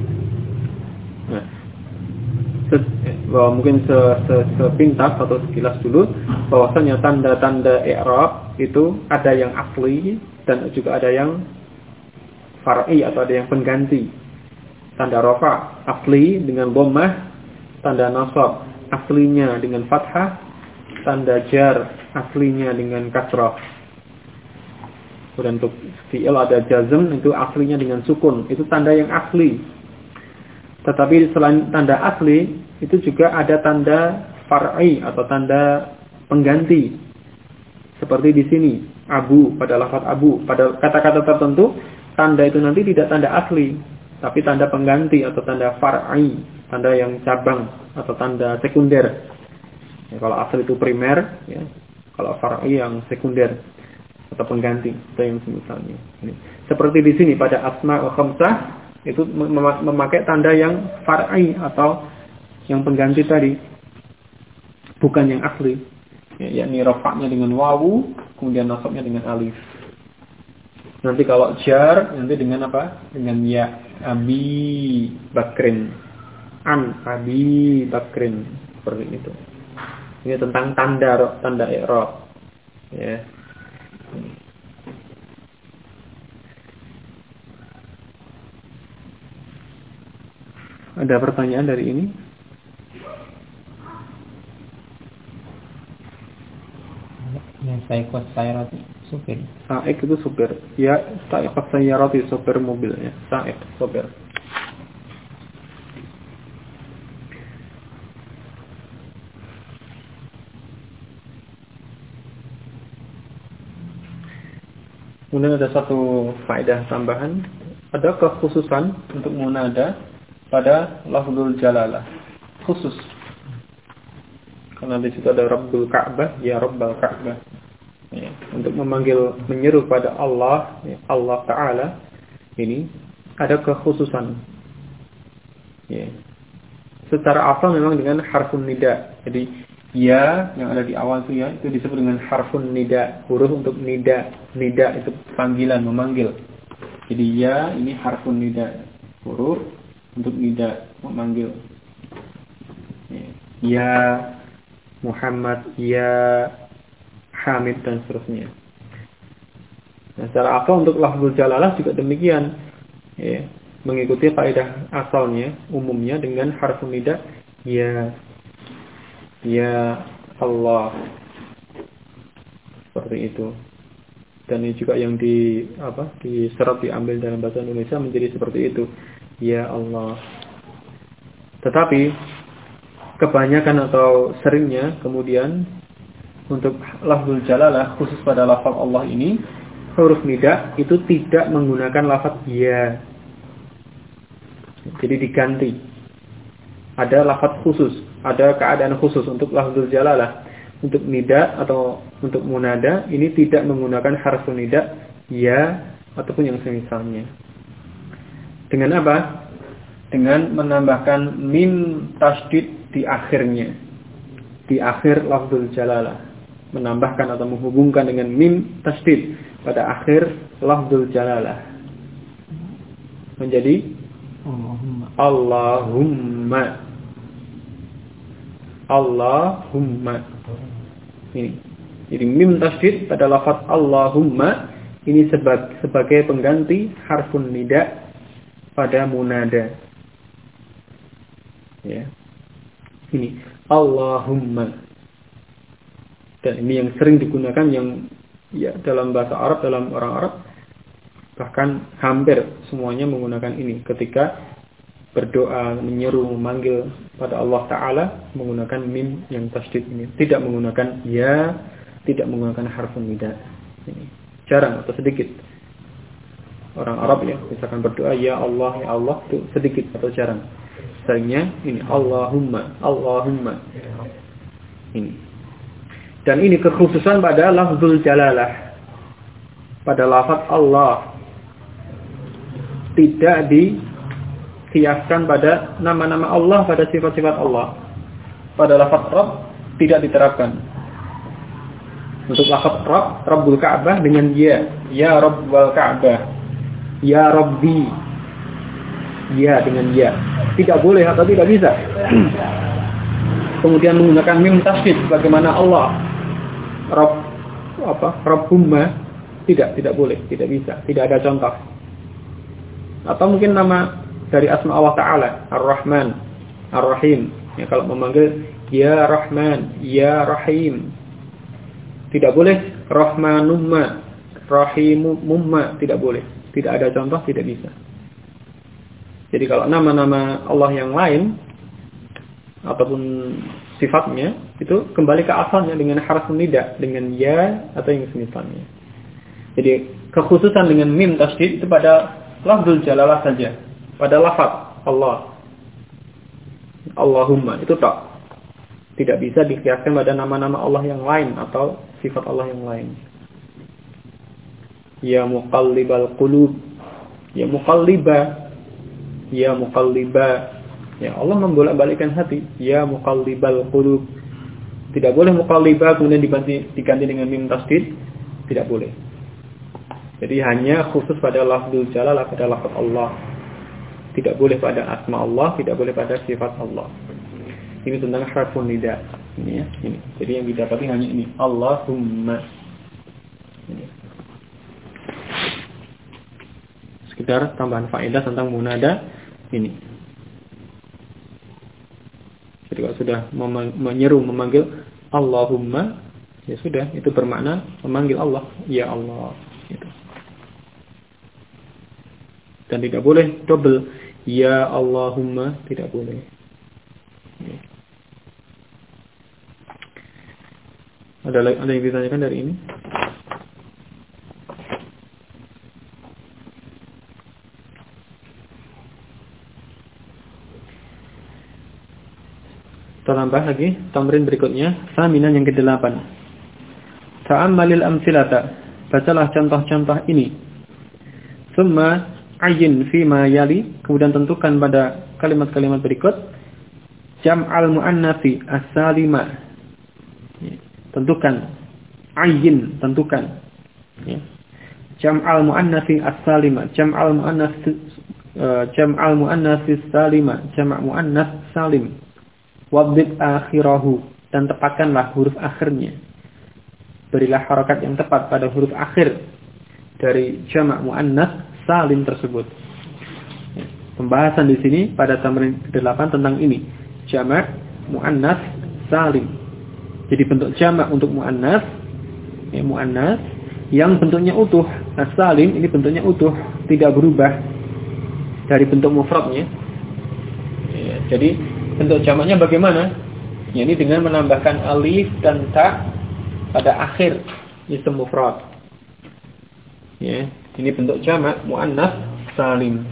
Nah, mungkin sepintas atau sekilas dulu bahwasanya tanda-tanda i'rab itu ada yang asli dan juga ada yang far'i atau ada yang pengganti. Tanda rafa asli dengan dhammah, tanda nasab aslinya dengan fathah, tanda jar aslinya dengan kasrah. Dan untuk fi'il ada jazm, itu aslinya dengan sukun. Itu tanda yang asli. Tetapi selain tanda asli, itu juga ada tanda far'i atau tanda pengganti. Seperti di sini, abu, pada lafaz abu. Pada kata-kata tertentu, tanda itu nanti tidak tanda asli, tapi tanda pengganti atau tanda far'i, tanda yang cabang atau tanda sekunder. Ya, kalau asli itu primer, ya. Kalau far'i yang sekunder atau pengganti, atau yang semisalnya. Seperti di sini pada asma wa khamsah itu memakai tanda yang far'i atau yang pengganti tadi, bukan yang asli. Ya, yakni rafa'nya dengan wawu, kemudian nasabnya dengan alif. Nanti kalau jar, nanti dengan apa? Dengan ya. Abi Bakrin, an Abi Bakrin, seperti itu. Ini tentang tanda i'rab. Ya. Ada pertanyaan dari ini? Yang sa'iqus sayyarati supir. Sa'iq itu supir. Ya, sa'iqus sayyarati supir mobilnya. Sa'iq supir. Kemudian ada satu faedah tambahan, ada kekhususan untuk munada pada lafzul jalalah. Khusus. Karena di situ ada Rabbul Ka'bah, ya Rabbal Ka'bah. Ya, untuk memanggil, menyeru pada Allah, ya, Allah Ta'ala, ini ada kekhususan. Ya. Secara asal memang dengan harfun nida. Jadi ya yang ada di awal itu disebut dengan harfun nida, huruf untuk nida. Nida itu panggilan, memanggil. Jadi ya ini harfun nida, huruf untuk nida, memanggil. Ya Muhammad, ya Hamid, dan seterusnya. Nah, secara asal untuk lafzul jalalah juga demikian, ya, mengikuti faedah asalnya, umumnya dengan harfun nida, ya Allah, seperti itu. Dan ini juga yang diserap diambil dalam bahasa Indonesia menjadi seperti itu, ya Allah. Tetapi kebanyakan atau seringnya kemudian untuk lafzul jalalah khusus pada lafaz Allah ini, huruf nida itu tidak menggunakan lafaz ya. Jadi diganti. Ada lafaz khusus, ada keadaan khusus untuk lafzul jalalah. Untuk nida atau untuk munada ini tidak menggunakan harfun nida ya ataupun yang semisalnya. Dengan apa? Dengan menambahkan mim tasydid di akhirnya, di akhir lafzul jalalah, menambahkan atau menghubungkan dengan mim tasydid pada akhir lafzul jalalah menjadi Allahumma. Allahumma. Ini. Jadi mim tasydid pada lafaz Allahumma ini sebagai pengganti harfun nida pada munada. Ya. Ini Allahumma. Dan ini yang sering digunakan yang ya dalam bahasa Arab, dalam orang Arab bahkan hampir semuanya menggunakan ini ketika berdoa, menyeru, memanggil pada Allah Ta'ala menggunakan mim yang tasydid ini, tidak menggunakan ya, tidak menggunakan harfun nida. Ini jarang atau sedikit orang Arab ya, misalkan berdoa ya Allah itu sedikit atau jarang. Seringnya ini Allahumma, Allahumma. Ini. Dan ini kekhususan pada lafzul jalalah. Pada lafaz Allah. Tidak dikiaskan pada nama-nama Allah, pada sifat-sifat Allah. Pada lafaz Rabb tidak diterapkan. Untuk lafaz Rabb, Rabbul Ka'bah dengan ya Rabbul Ka'bah. Ya Rabbi. Ya dengan ya. Tidak boleh atau tidak bisa. Kemudian menggunakan mim tasydid bagaimana Allah. Rabbumma tidak boleh, tidak bisa, tidak ada contoh. Atau mungkin nama dari asma Allah Ta'ala, Ar-Rahman, Ar-Rahim. Ya, kalau memanggil ya Rahman, ya Rahim. Tidak boleh rahmanumma, rahimumma, tidak boleh. Tidak ada contoh, tidak bisa. Jadi kalau nama-nama Allah yang lain ataupun sifatnya itu kembali ke asalnya dengan harf nida, dengan ya atau yang semisalnya. Jadi kekhususan dengan mim tasydid itu pada lafzul jalalah saja, pada lafaz Allah. Allahumma itu tak. Tidak bisa dikiaskan pada nama-nama Allah yang lain atau sifat Allah yang lain. Ya muqallibal qulub, ya muqalliba, ya muqalliba. Ya Allah membolak-balikkan hati. Ya muqallibal qulub. Tidak boleh muqalliba kemudian diganti dengan mim tasydid, tidak boleh. Jadi hanya khusus pada lafzul jalalah, pada lafaz Allah. Tidak boleh pada asma Allah, tidak boleh pada sifat Allah. Ini tentang harfun nida. Ini ya, ini. Jadi yang didapati hanya ini, Allahumma. Ini. Sekitar tambahan faedah tentang munada ini. Jadi kalau sudah menyeru, memanggil Allahumma, ya sudah, itu bermakna memanggil Allah, ya Allah. Gitu. Dan tidak boleh double, ya Allahumma, tidak boleh. Ya. Ada yang ditanyakan dari ini? Kita tambah lagi tamrin berikutnya, saminan yang ke-8. Ta'ammalil amsilata, bacalah contoh-contoh ini. Summa ayyin fima yali, kemudian tentukan pada kalimat-kalimat berikut jam'al muannatsi as-salima. Tentukan, ayyin, tentukan. Ya. Jam'al muannatsi as-salima, jam'al muannatsi salima, jama' muannats salim. Wabdid akhirahu, dan tepatkanlah huruf akhirnya. Berilah harakat yang tepat pada huruf akhir dari jama' muannats salim tersebut. Ya. Pembahasan di sini pada tamrin 8 tentang ini, jama' muannats salim. Jadi bentuk jamak untuk muannas, ya, muannas yang bentuknya utuh. As-salim ini bentuknya utuh, tidak berubah dari bentuk mufradnya. Ya, jadi bentuk jamaknya bagaimana? Ya, ini dengan menambahkan alif dan ta pada akhir isim mufrad. Ya, ini bentuk jamak muannas salim.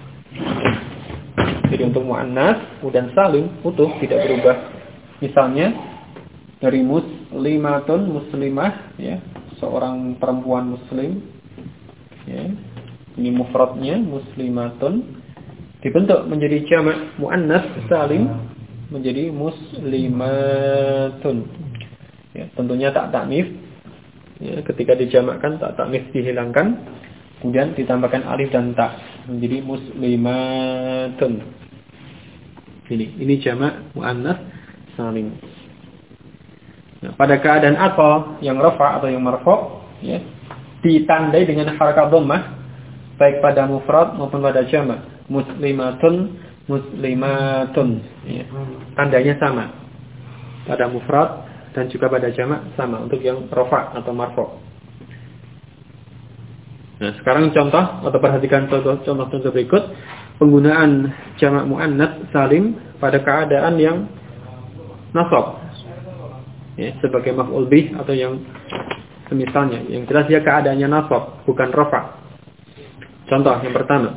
Jadi untuk muannas dan salim utuh, tidak berubah. Misalnya dari muslimatun, muslimah, ya, seorang perempuan muslim, ya, ini mufradnya muslimatun, dibentuk menjadi jamak muannas salim menjadi muslimatun. Ya, tentunya tak taknif, ya, ketika dijamakkan tak taknif dihilangkan, kemudian ditambahkan alif dan ta menjadi muslimatun. Ini jamak muannas salim. Nah, pada keadaan apa yang rafa atau yang marfu', ya, ditandai dengan harakat dhammah baik pada mufrad maupun pada jamak. Muslimatun, muslimatun, ya. Tandanya sama pada mufrad dan juga pada jamak sama untuk yang rafa atau marfu'. Nah, sekarang contoh atau perhatikan contoh berikut penggunaan jamak muannats salim pada keadaan yang nasab. Ya, sebagai maf'ul bih atau yang semisalnya. Yang jelas dia keadaannya nasab, bukan rafa. Contoh yang pertama.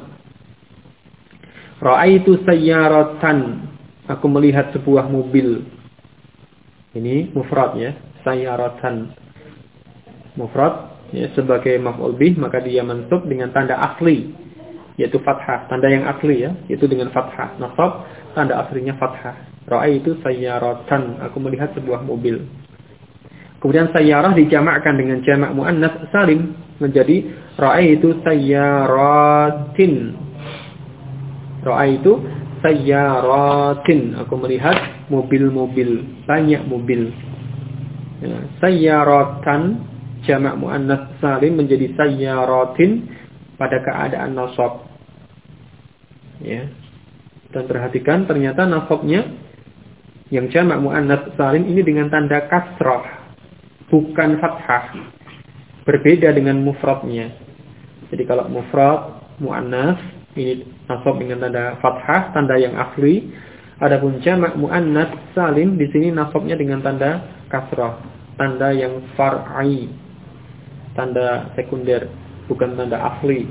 Ra'aitu sayyaratan, aku melihat sebuah mobil. Ini mufrad, ya, sayyaratan. Mufrad, ya, sebagai maf'ul bih maka dia mansub dengan tanda asli, yaitu fathah, tanda yang asli, ya, yaitu dengan fathah. Nasab, tanda aslinya fathah. Ra'aitu sayyaratan, aku melihat sebuah mobil. Kemudian sayyarah dijamakkan dengan jamak muannats salim menjadi ra'aitu sayyaratin. Ra'aitu sayyaratin, aku melihat mobil-mobil, banyak mobil. Ya, sayyaratan jamak muannats salim menjadi sayyaratin pada keadaan nasab. Ya. Dan perhatikan ternyata nasabnya yang jamak muannats salim ini dengan tanda kasrah. bukan fathah, berbeda dengan mufradnya. Jadi kalau mufrad muannas ini nasab dengan tanda fathah, tanda yang asli. Adapun jamak muannas salim di sini nasabnya dengan tanda kasrah, tanda yang far'i, tanda sekunder, bukan tanda asli.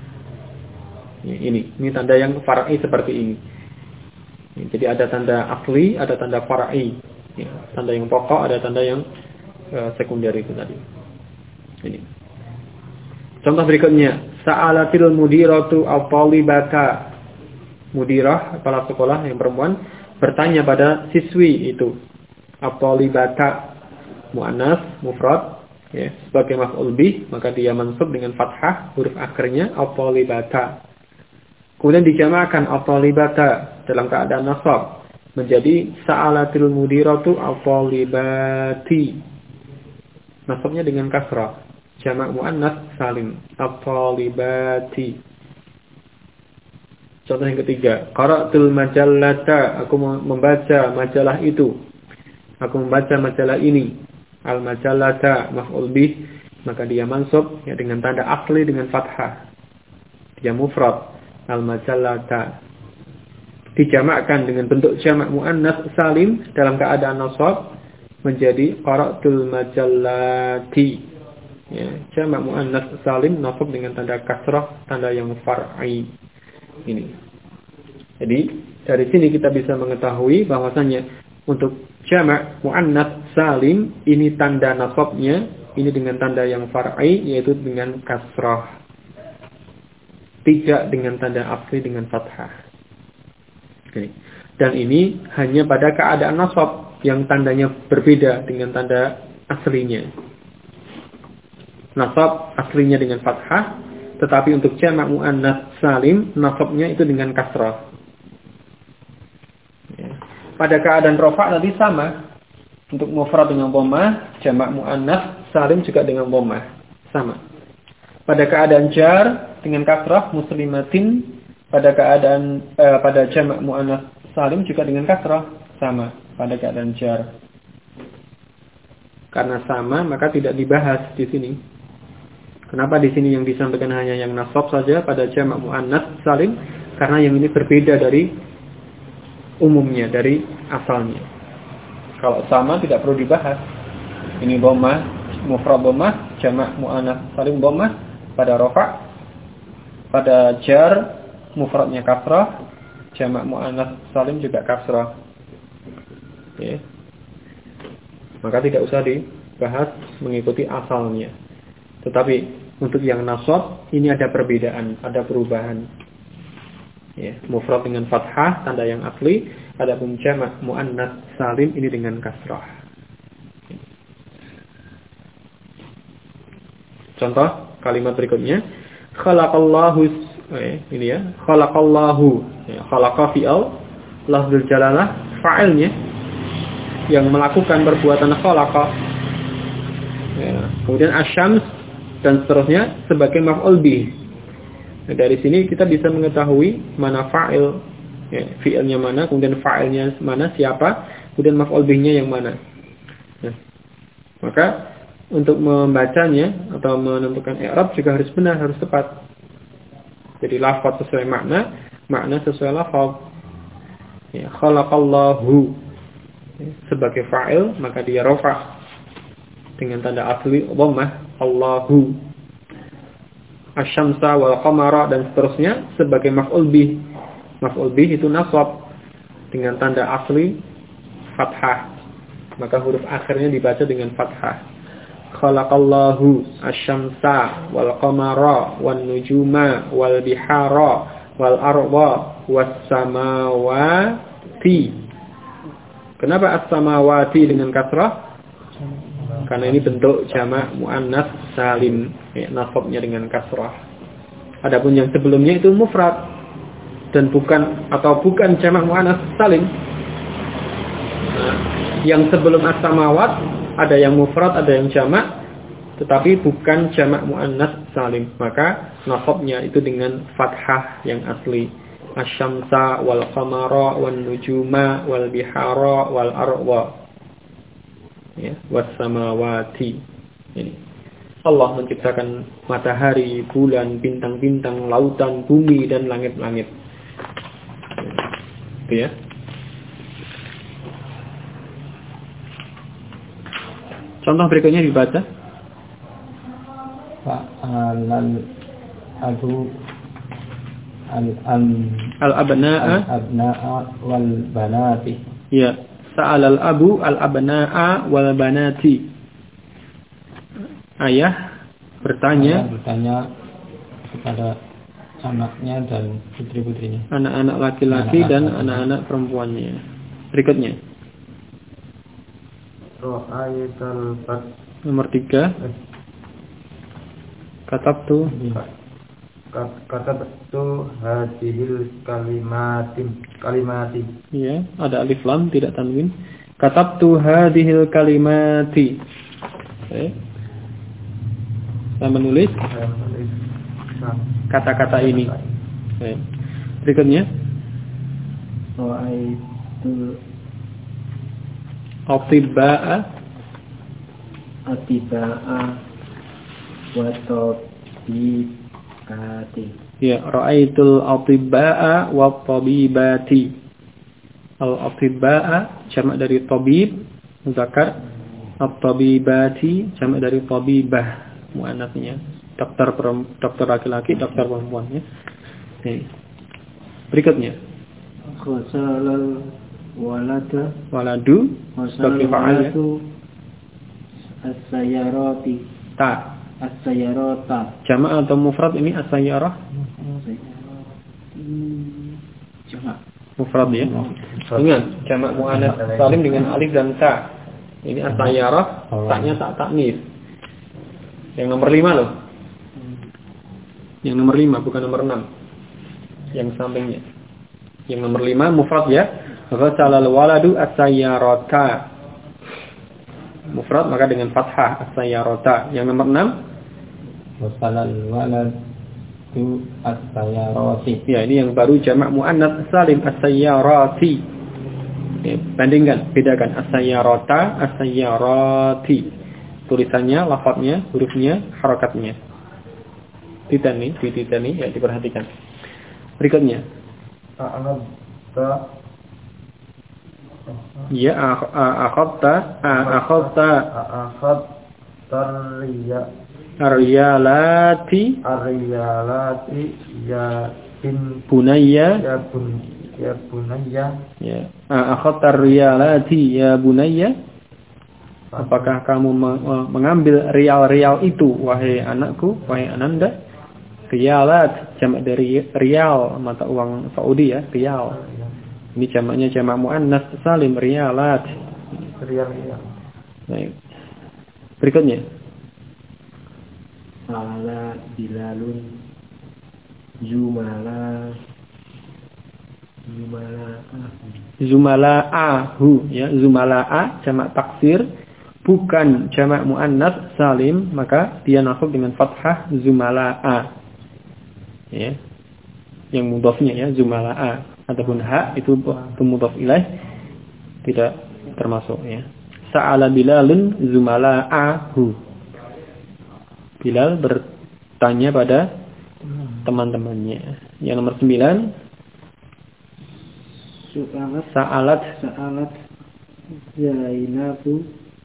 Ini tanda yang far'i seperti ini. Jadi ada tanda asli, ada tanda far'i. Tanda yang pokok, ada tanda yang sekunder itu tadi. Ini. Contoh berikutnya, sa'alatil mudiratu al-talibata. Mudirah, kepala sekolah yang perempuan, bertanya pada siswi itu. Al-talibata, mu'annas, mufrad, ya, sebagai maf'ul bih, maka dia mansub dengan fathah, huruf akhirnya al-talibata. Kemudian dijamakkan al-talibata dalam keadaan nasab, menjadi sa'alatil mudiratu al-talibati. Nasabnya dengan kasrah. Jamak muannas salim, at-talibati. Contoh yang ketiga, qara'tul majallata, aku membaca majalah itu. Aku membaca majalah ini. Al-majallata maf'ul bih, maka dia mansub ya dengan tanda asli dengan fathah. Dia mufrad, al-majallata. Dijamakkan dengan bentuk jamak muannas salim dalam keadaan nasab menjadi qara'tul majallati. Ya, jamak muannas salim nasab dengan tanda kasrah, tanda yang far'i. Ini. Jadi dari sini kita bisa mengetahui bahwasanya untuk jamak muannas salim ini tanda nasabnya ini dengan tanda yang far'i yaitu dengan kasrah. Tidak dengan tanda asli dengan fathah. Oke. Dan ini hanya pada keadaan nasab yang tandanya berbeda dengan tanda aslinya. Nasab aslinya dengan fathah, tetapi untuk jamak muannas salim nasabnya itu dengan kasrah. Ya. Pada keadaan rafa' tadi sama. Untuk mufrad dengan dhammah, jamak muannas salim juga dengan dhammah, sama. Pada keadaan jar dengan kasrah muslimatin, pada keadaan pada jamak muannas salim juga dengan kasrah, sama pada keadaan jar. Karena sama maka tidak dibahas di sini. Kenapa di sini yang disampaikan hanya yang nasab saja pada jamak muannas salim? Karena yang ini berbeda dari umumnya, dari asalnya. Kalau sama tidak perlu dibahas. Ini dhammah, mufrad dhammah, jamak muannas salim dhammah pada rafa', pada jar mufradnya kasrah, jamak muannas salim juga kasrah. Ya. Maka tidak usah dibahas mengikuti asalnya. Tetapi untuk yang nasab ini ada perbedaan, ada perubahan. Ya, mufrad dengan fathah tanda yang asli, adapun jamak muannas salim ini dengan kasrah. Contoh kalimat berikutnya, khalaqallahu ini ya, khalaqallahu, ya, khalaqa fi'al, lafzul jalalah fa'ilnya yang melakukan perbuatan khalaqa. Ya, kemudian asyams dan seterusnya sebagai maf'ul bih. Nah, dari sini kita bisa mengetahui mana fa'il, ya, fi'ilnya mana, kemudian fa'ilnya mana, siapa, kemudian maf'ul bihnya yang mana. Nah, maka untuk membacanya atau menentukan i'rab juga harus benar, harus tepat. Jadi lafaz sesuai makna, makna sesuai lafaz. Ya, khalaqallahu ya, sebagai fa'il maka dia rafa' dengan tanda asli dhammah Allahu. Asy-syamsa wal qamara dan seterusnya sebagai maf'ul bih. Maf'ul bih itu nasab dengan tanda asli fathah. Maka huruf akhirnya dibaca dengan fathah. Khalaqallahu asy-syamsa wal qamara wan nujuma wal bihara wal arda was samawati. Kenapa as-samawati dengan kasrah? Karena ini bentuk jamak muannas salim, ya, nasabnya dengan kasrah. Adapun yang sebelumnya itu mufrad dan bukan jamak muannas salim. Nah, yang sebelum as-samawat ada yang mufrad, ada yang jamak, tetapi bukan jamak muannas salim. Maka nasabnya itu dengan fathah yang asli. Asy-syamsa wal qamara wan nujuma wal bihara wal arda. Ya, was-samawati. Ini. Allah menciptakan matahari, bulan, bintang-bintang, lautan, bumi dan langit-langit. Itu ya. Contoh berikutnya dibaca. Fa'alal adu al-abna'a wal banati. Ya, sa'alal abu al-abna'a wal banati. Ayah bertanya kepada anaknya dan putri-putrinya. Anak-anak laki-laki dan anak-anak perempuannya. Berikutnya. Nomor 3. Katabtu hadhil kalimati. Ya, ada alif lam tidak tanwin. Katabtu hadhil kalimati. Saya menulis kata-kata ini. Berikutnya. Ra'aitul Atibba'a wa tabibati. Ya, ra'aitul atibba'a wa tabibati. Al-atibba'a jamak dari tabib muzakkar, at-tabibati jamak dari tabibah muannasnya. Dokter laki-laki, dokter perempuannya. Berikutnya. Ghasalal waladu sebagai fa'al ya. As-sayyarati. As-sayyarata. Jamak atau mufrad ini as-sayyarah? Jamak. Mufrad ya. Ingat, jamak muannats salim dengan alif dan ta. Ini as-sayyarah, taknya tak taknis. Yang nomor 5 loh. Yang nomor 5 bukan nomor 6. Yang sampingnya. Yang nomor 5 mufrad ya. Ghasalal waladu as-sayyarata. Mufrad maka dengan fathah as-sayyarata. Yang nomor 6 ghasalal waladu as-sayyarati. Ya, ini yang baru jamak muannats salim as-sayyarati. Ya, bandingkan, bedakan as-sayyarata, as-sayyarati. Tulisannya, lafadznya, hurufnya, harakatnya. Titani ya diperhatikan. Berikutnya. Ya, akhadta Aryalati ya bunayya ya akhadta aryalati ya bunayya. Apakah kamu mengambil rial-rial itu wahai anakku, wahai ananda? Rialat jamak dari rial, mata uang Saudi ya, rial. Ini jamaknya jamak muannats salim, rialat. Rial. Baik. Berikutnya. Ala bilalun zumala'ahu ya, zumala'a jamak taksir bukan jamak muannats salim, maka dia nasab dengan fathah zumala'a. Ya. Yang mudhafnya ya zumala'a. Ataupun ha itu mudhaf ilaih tidak termasuk ya. Sa'ala Bilalun zumala'ahu. Bilal bertanya pada teman-temannya. Yang nomor 9 Sa'alat Zainabu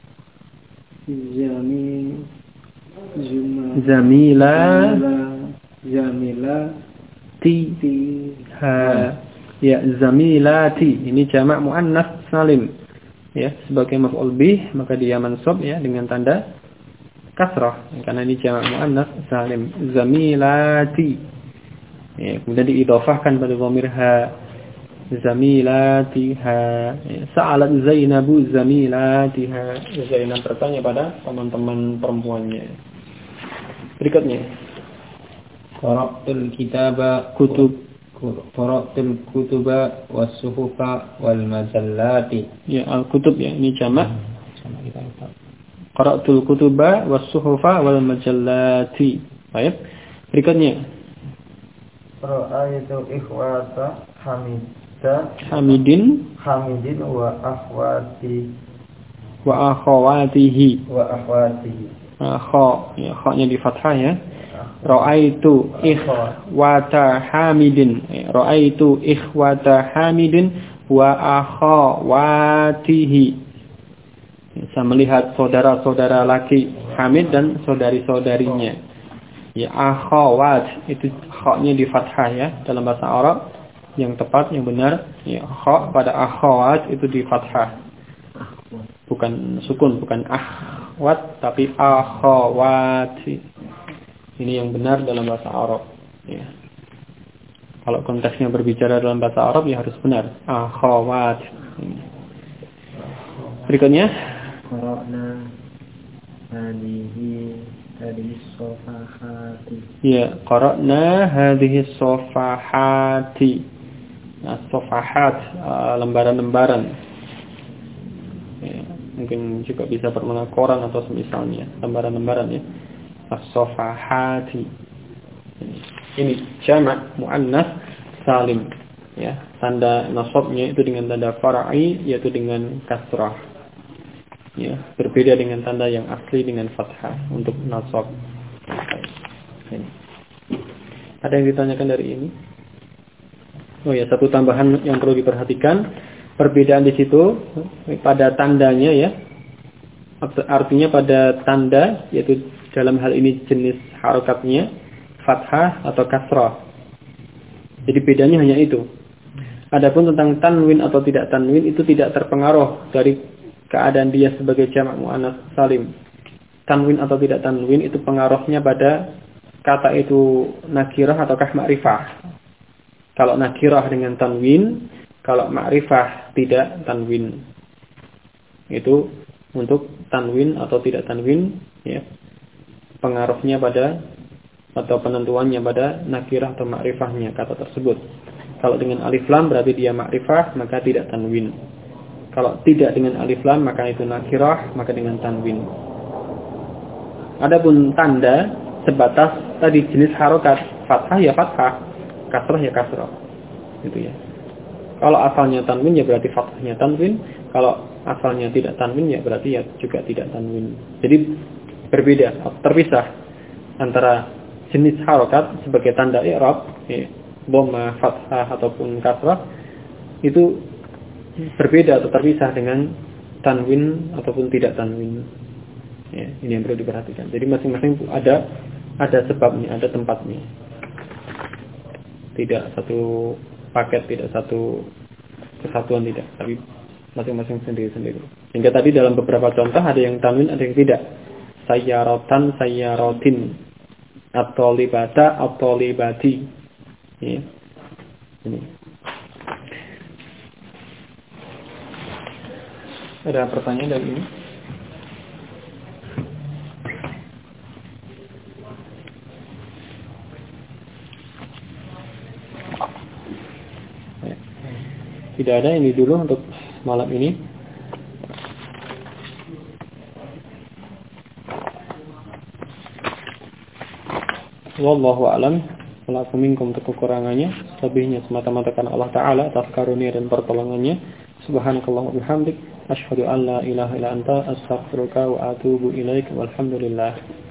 Ya, zamilati. Ini jamak muannats salim. Ya, sebagai maf'ul bih maka dia mansub ya dengan tanda kasrah karena ini jamak muannats salim. Zamilati. Ya, kemudian diidhafahkan pada dhamir ha. Zamilatiha. Ya, sa'alat Zainabu zamilatiha. Zainab bertanya pada teman-teman perempuannya. Berikutnya. Qara'tul kutuba was-suhufa wal majallati. Ya, al-kutub ya, ini jamak. Qara'tul kutuba was-suhufa wal majallati. Baik. Berikutnya. Ra'aitu ikhwata Hamidin Hamidin wa akhwati Wa akhawatihi. wa akhwatihi. Ya, kha-nya di fathah ya. Ra'aitu ikhwata Hamidin. Ra'aitu ikhwata Hamidin wa akhawatihi. Saya melihat saudara-saudara laki Hamid dan saudari-saudarinya. Ya, akhawat itu kha-nya di fathah ya dalam bahasa Arab. Yang tepat, yang benar, ya, kha pada akhawat itu di fathah. Bukan sukun, bukan akhwat tapi akhawati. Ini yang benar dalam bahasa Arab. Ya. Kalau konteksnya berbicara dalam bahasa Arab ya harus benar. Akhawat. Berikutnya. Qara'na hadhihi sofahati. Ya, qara'na hadhihi sofahati. Nah, sofahat, lembaran-lembaran. Ya, mungkin juga bisa bermakna koran atau semisalnya, lembaran-lembaran ya. As-sofahati. Ini jamak muannas salim ya. Tanda nasabnya itu dengan tanda far'i yaitu dengan kasrah. Ya, berbeda dengan tanda yang asli dengan fathah untuk nasab. Ada yang ditanyakan dari ini? Oh ya, satu tambahan yang perlu diperhatikan, perbedaan di situ pada tandanya ya. Artinya pada tanda yaitu dalam hal ini jenis harokatnya fathah atau kasrah. Jadi bedanya hanya itu. Adapun tentang tanwin atau tidak tanwin itu tidak terpengaruh dari keadaan dia sebagai jamak muannas salim. Tanwin atau tidak tanwin itu pengaruhnya pada kata itu nakirah ataukah ma'rifah. Kalau nakirah dengan tanwin, kalau ma'rifah tidak tanwin. Itu untuk tanwin atau tidak tanwin ya. Pengaruhnya pada atau penentuannya pada nakirah atau ma'rifahnya kata tersebut. Kalau dengan alif lam berarti dia ma'rifah, maka tidak tanwin. Kalau tidak dengan alif lam maka itu nakirah, maka dengan tanwin. Adapun tanda sebatas tadi jenis harokat, fathah ya fathah, kasrah ya kasrah. Gitu ya. Kalau asalnya tanwin ya berarti fathahnya tanwin, kalau asalnya tidak tanwin ya berarti ya juga tidak tanwin. Jadi berbeda, terpisah antara jenis harokat sebagai tanda i'rab, ya, dhamma, fathah ataupun kasrah itu berbeda atau terpisah dengan tanwin ataupun tidak tanwin. Ya, ini yang perlu diperhatikan. Jadi masing-masing ada sebabnya, ada tempatnya. Tidak satu paket, tidak satu kesatuan tidak, tapi masing-masing sendiri-sendiri. Hingga tadi dalam beberapa contoh ada yang tanwin, ada yang tidak. Sayyaratan, sayyaratin, at-talibata, at-talibati. Ya. Ini. Ada pertanyaan dari ini? Tidak ada, ini dulu untuk malam ini. Wallahu a'lam. Walakum minkum untuk kekurangannya, lebihnya semata-mata karena Allah Ta'ala atas karunia dan pertolongannya. Subhanakallah wa bihamdik, asyhadu an la ilaha illa anta, astaghfiruka wa atubu ilaik, walhamdulillah.